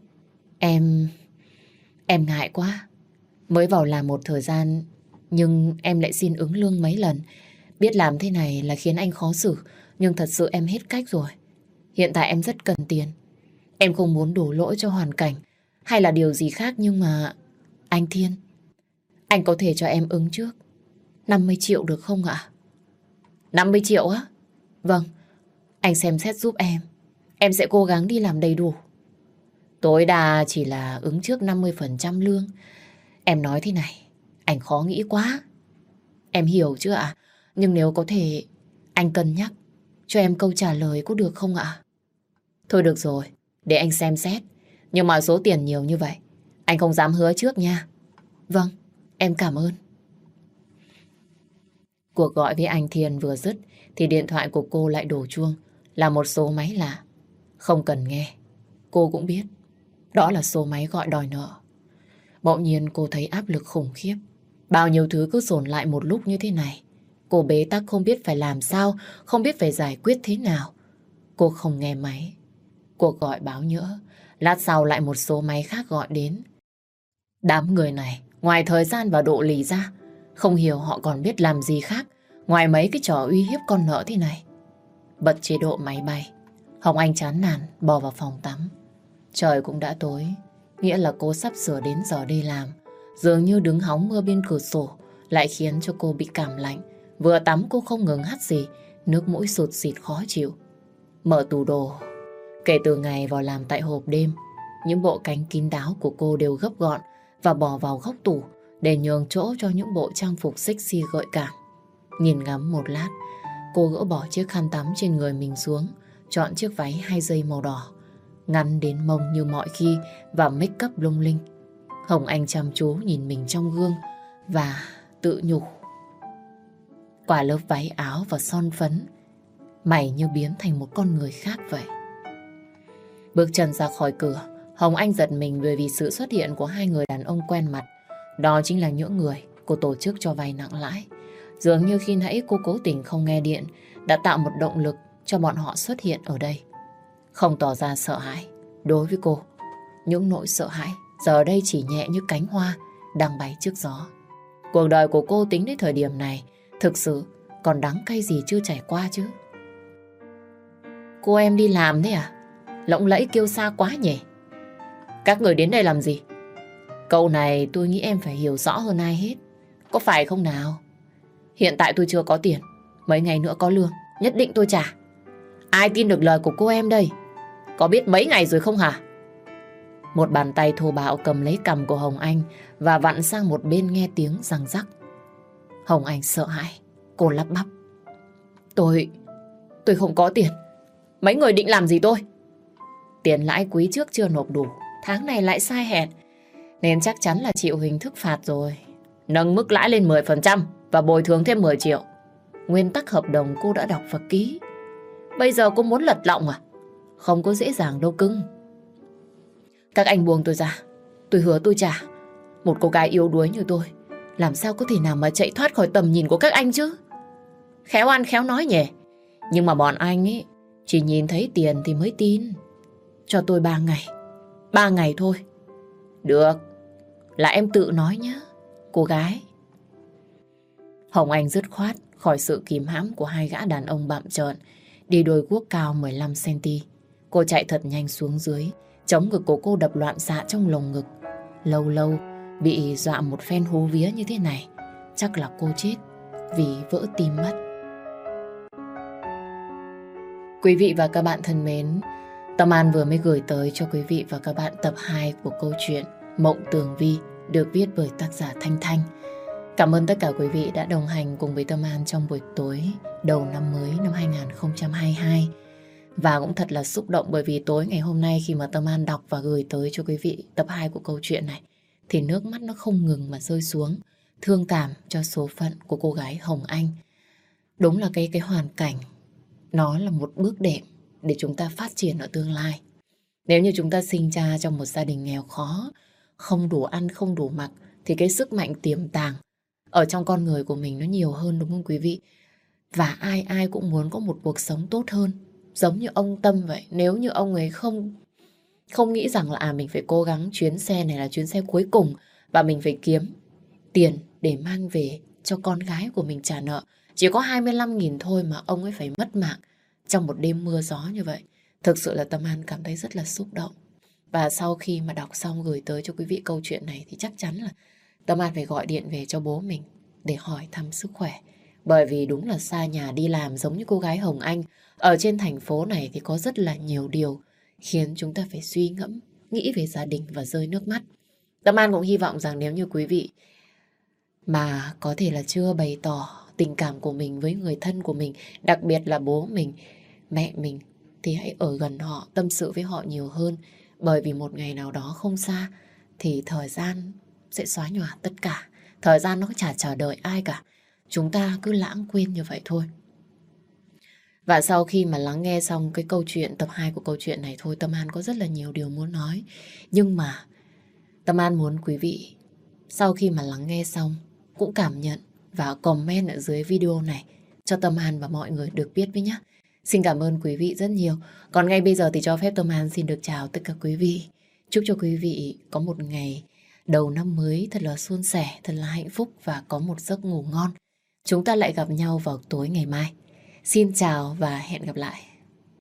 Em ngại quá. Mới vào làm một thời gian, nhưng em lại xin ứng lương mấy lần. Biết làm thế này là khiến anh khó xử, nhưng thật sự em hết cách rồi. Hiện tại em rất cần tiền. Em không muốn đổ lỗi cho hoàn cảnh hay là điều gì khác, nhưng mà anh Thiên, anh có thể cho em ứng trước 50 triệu được không ạ? 50 triệu á? Vâng, anh xem xét giúp em. Em sẽ cố gắng đi làm đầy đủ. Tối đa chỉ là ứng trước 50% lương. Em nói thế này, anh khó nghĩ quá. Em hiểu chứ ạ? Nhưng nếu có thể, anh cân nhắc cho em câu trả lời có được không ạ? Thôi được rồi, để anh xem xét. Nhưng mà số tiền nhiều như vậy, anh không dám hứa trước nha. Vâng, em cảm ơn. Cuộc gọi với anh Thiên vừa dứt thì điện thoại của cô lại đổ chuông, là một số máy lạ. Không cần nghe, cô cũng biết đó là số máy gọi đòi nợ. Bỗng nhiên cô thấy áp lực khủng khiếp. Bao nhiêu thứ cứ dồn lại một lúc như thế này. Cô bế tắc không biết phải làm sao, không biết phải giải quyết thế nào. Cô không nghe máy. Cuộc gọi báo nhỡ. Lát sau lại một số máy khác gọi đến. Đám người này, ngoài thời gian và độ lì ra, không hiểu họ còn biết làm gì khác ngoài mấy cái trò uy hiếp con nợ thế này. Bật chế độ máy bay, Hồng Anh chán nản bò vào phòng tắm. Trời cũng đã tối, nghĩa là cô sắp sửa đến giờ đi làm. Dường như đứng hóng mưa bên cửa sổ lại khiến cho cô bị cảm lạnh. Vừa tắm cô không ngừng hắt xì, nước mũi sụt sịt khó chịu. Mở tủ đồ. Kể từ ngày vào làm tại hộp đêm, những bộ cánh kín đáo của cô đều gấp gọn và bỏ vào góc tủ để nhường chỗ cho những bộ trang phục sexy gợi cảm. Nhìn ngắm một lát, cô gỡ bỏ chiếc khăn tắm trên người mình xuống, chọn chiếc váy 2 dây màu đỏ, ngắn đến mông như mọi khi và make up lung linh. Hồng Anh chăm chú nhìn mình trong gương và tự nhủ. Qua lớp váy áo và son phấn, mày như biến thành một con người khác vậy. Bước chân ra khỏi cửa, Hồng Anh giật mình bởi vì sự xuất hiện của hai người đàn ông quen mặt. Đó chính là những người cô tổ chức cho vay nặng lãi. Dường như khi nãy cô cố tình không nghe điện đã tạo một động lực cho bọn họ xuất hiện ở đây. Không tỏ ra sợ hãi. Đối với cô, những nỗi sợ hãi giờ đây chỉ nhẹ như cánh hoa đang bay trước gió. Cuộc đời của cô tính đến thời điểm này thực sự còn đắng cay gì chưa trải qua chứ. Cô em đi làm thế à? Lộng lẫy kiêu sa quá nhỉ? Các người đến đây làm gì? Câu này tôi nghĩ em phải hiểu rõ hơn ai hết. Có phải không nào? Hiện tại tôi chưa có tiền. Mấy ngày nữa có lương, nhất định tôi trả. Ai tin được lời của cô em đây? Có biết mấy ngày rồi không hả? Một bàn tay thô bạo cầm lấy cằm của Hồng Anh và vặn sang một bên nghe tiếng răng rắc. Hồng Anh sợ hãi. Cô lắp bắp. Tôi không có tiền. Mấy người định làm gì tôi? Tiền lãi quý trước chưa nộp đủ, tháng này lại sai hẹn, nên chắc chắn là chịu hình thức phạt rồi. Nâng mức lãi lên 10% và bồi thường thêm 10 triệu. Nguyên tắc hợp đồng cô đã đọc và ký. Bây giờ cô muốn lật lọng à? Không có dễ dàng đâu cưng. Các anh buông tôi ra. Tôi hứa tôi trả. Một cô gái yếu đuối như tôi làm sao có thể nào mà chạy thoát khỏi tầm nhìn của các anh chứ? Khéo ăn khéo nói nhỉ. Nhưng mà bọn anh ấy chỉ nhìn thấy tiền thì mới tin. Cho tôi 3 ngày. 3 ngày thôi. Được. Là em tự nói nhé, cô gái. Hồng Anh dứt khoát khỏi sự kìm hãm của hai gã đàn ông bặm trợn, đi đôi guốc cao 15cm. Cô chạy thật nhanh xuống dưới, chống ngực của cô đập loạn xạ trong lồng ngực. Lâu lâu bị dọa một phen hú vía như thế này, chắc là cô chết vì vỡ tim mất. Quý vị và các bạn thân mến, Tâm An vừa mới gửi tới cho quý vị và các bạn tập 2 của câu chuyện Mộng Tường Vi được viết bởi tác giả Thanh Thanh. Cảm ơn tất cả quý vị đã đồng hành cùng với Tâm An trong buổi tối đầu năm mới năm 2022. Và cũng thật là xúc động bởi vì tối ngày hôm nay khi mà Tâm An đọc và gửi tới cho quý vị tập 2 của câu chuyện này thì nước mắt nó không ngừng mà rơi xuống, thương cảm cho số phận của cô gái Hồng Anh. Đúng là cái hoàn cảnh nó là một bước đệm để chúng ta phát triển ở tương lai. Nếu như chúng ta sinh ra trong một gia đình nghèo khó, không đủ ăn, không đủ mặc, thì cái sức mạnh tiềm tàng ở trong con người của mình nó nhiều hơn, đúng không quý vị? Và ai ai cũng muốn có một cuộc sống tốt hơn, giống như ông Tâm vậy. Nếu như ông ấy không nghĩ rằng là mình phải cố gắng chuyến xe này là chuyến xe cuối cùng và mình phải kiếm tiền để mang về cho con gái của mình trả nợ. Chỉ có 25.000 thôi mà ông ấy phải mất mạng trong một đêm mưa gió như vậy. Thực sự là Tâm An cảm thấy rất là xúc động. Và sau khi mà đọc xong gửi tới cho quý vị câu chuyện này thì chắc chắn là Tâm An phải gọi điện về cho bố mình để hỏi thăm sức khỏe. Bởi vì đúng là xa nhà đi làm giống như cô gái Hồng Anh, ở trên thành phố này thì có rất là nhiều điều khiến chúng ta phải suy ngẫm, nghĩ về gia đình và rơi nước mắt. Tâm An cũng hy vọng rằng nếu như quý vị mà có thể là chưa bày tỏ tình cảm của mình với người thân của mình, đặc biệt là bố mình, mẹ mình, thì hãy ở gần họ, tâm sự với họ nhiều hơn. Bởi vì một ngày nào đó không xa thì thời gian sẽ xóa nhòa tất cả. Thời gian nó chả chờ đợi ai cả. Chúng ta cứ lãng quên như vậy thôi. Và sau khi mà lắng nghe xong cái câu chuyện tập 2 của câu chuyện này thôi, Tâm An có rất là nhiều điều muốn nói. Nhưng mà Tâm An muốn quý vị sau khi mà lắng nghe xong cũng cảm nhận và comment ở dưới video này cho Tâm An và mọi người được biết với nhé. Xin cảm ơn quý vị rất nhiều. Còn ngay bây giờ thì cho phép Tâm An xin được chào tất cả quý vị. Chúc cho quý vị có một ngày đầu năm mới thật là suôn sẻ, thật là hạnh phúc và có một giấc ngủ ngon. Chúng ta lại gặp nhau vào tối ngày mai. Xin chào và hẹn gặp lại.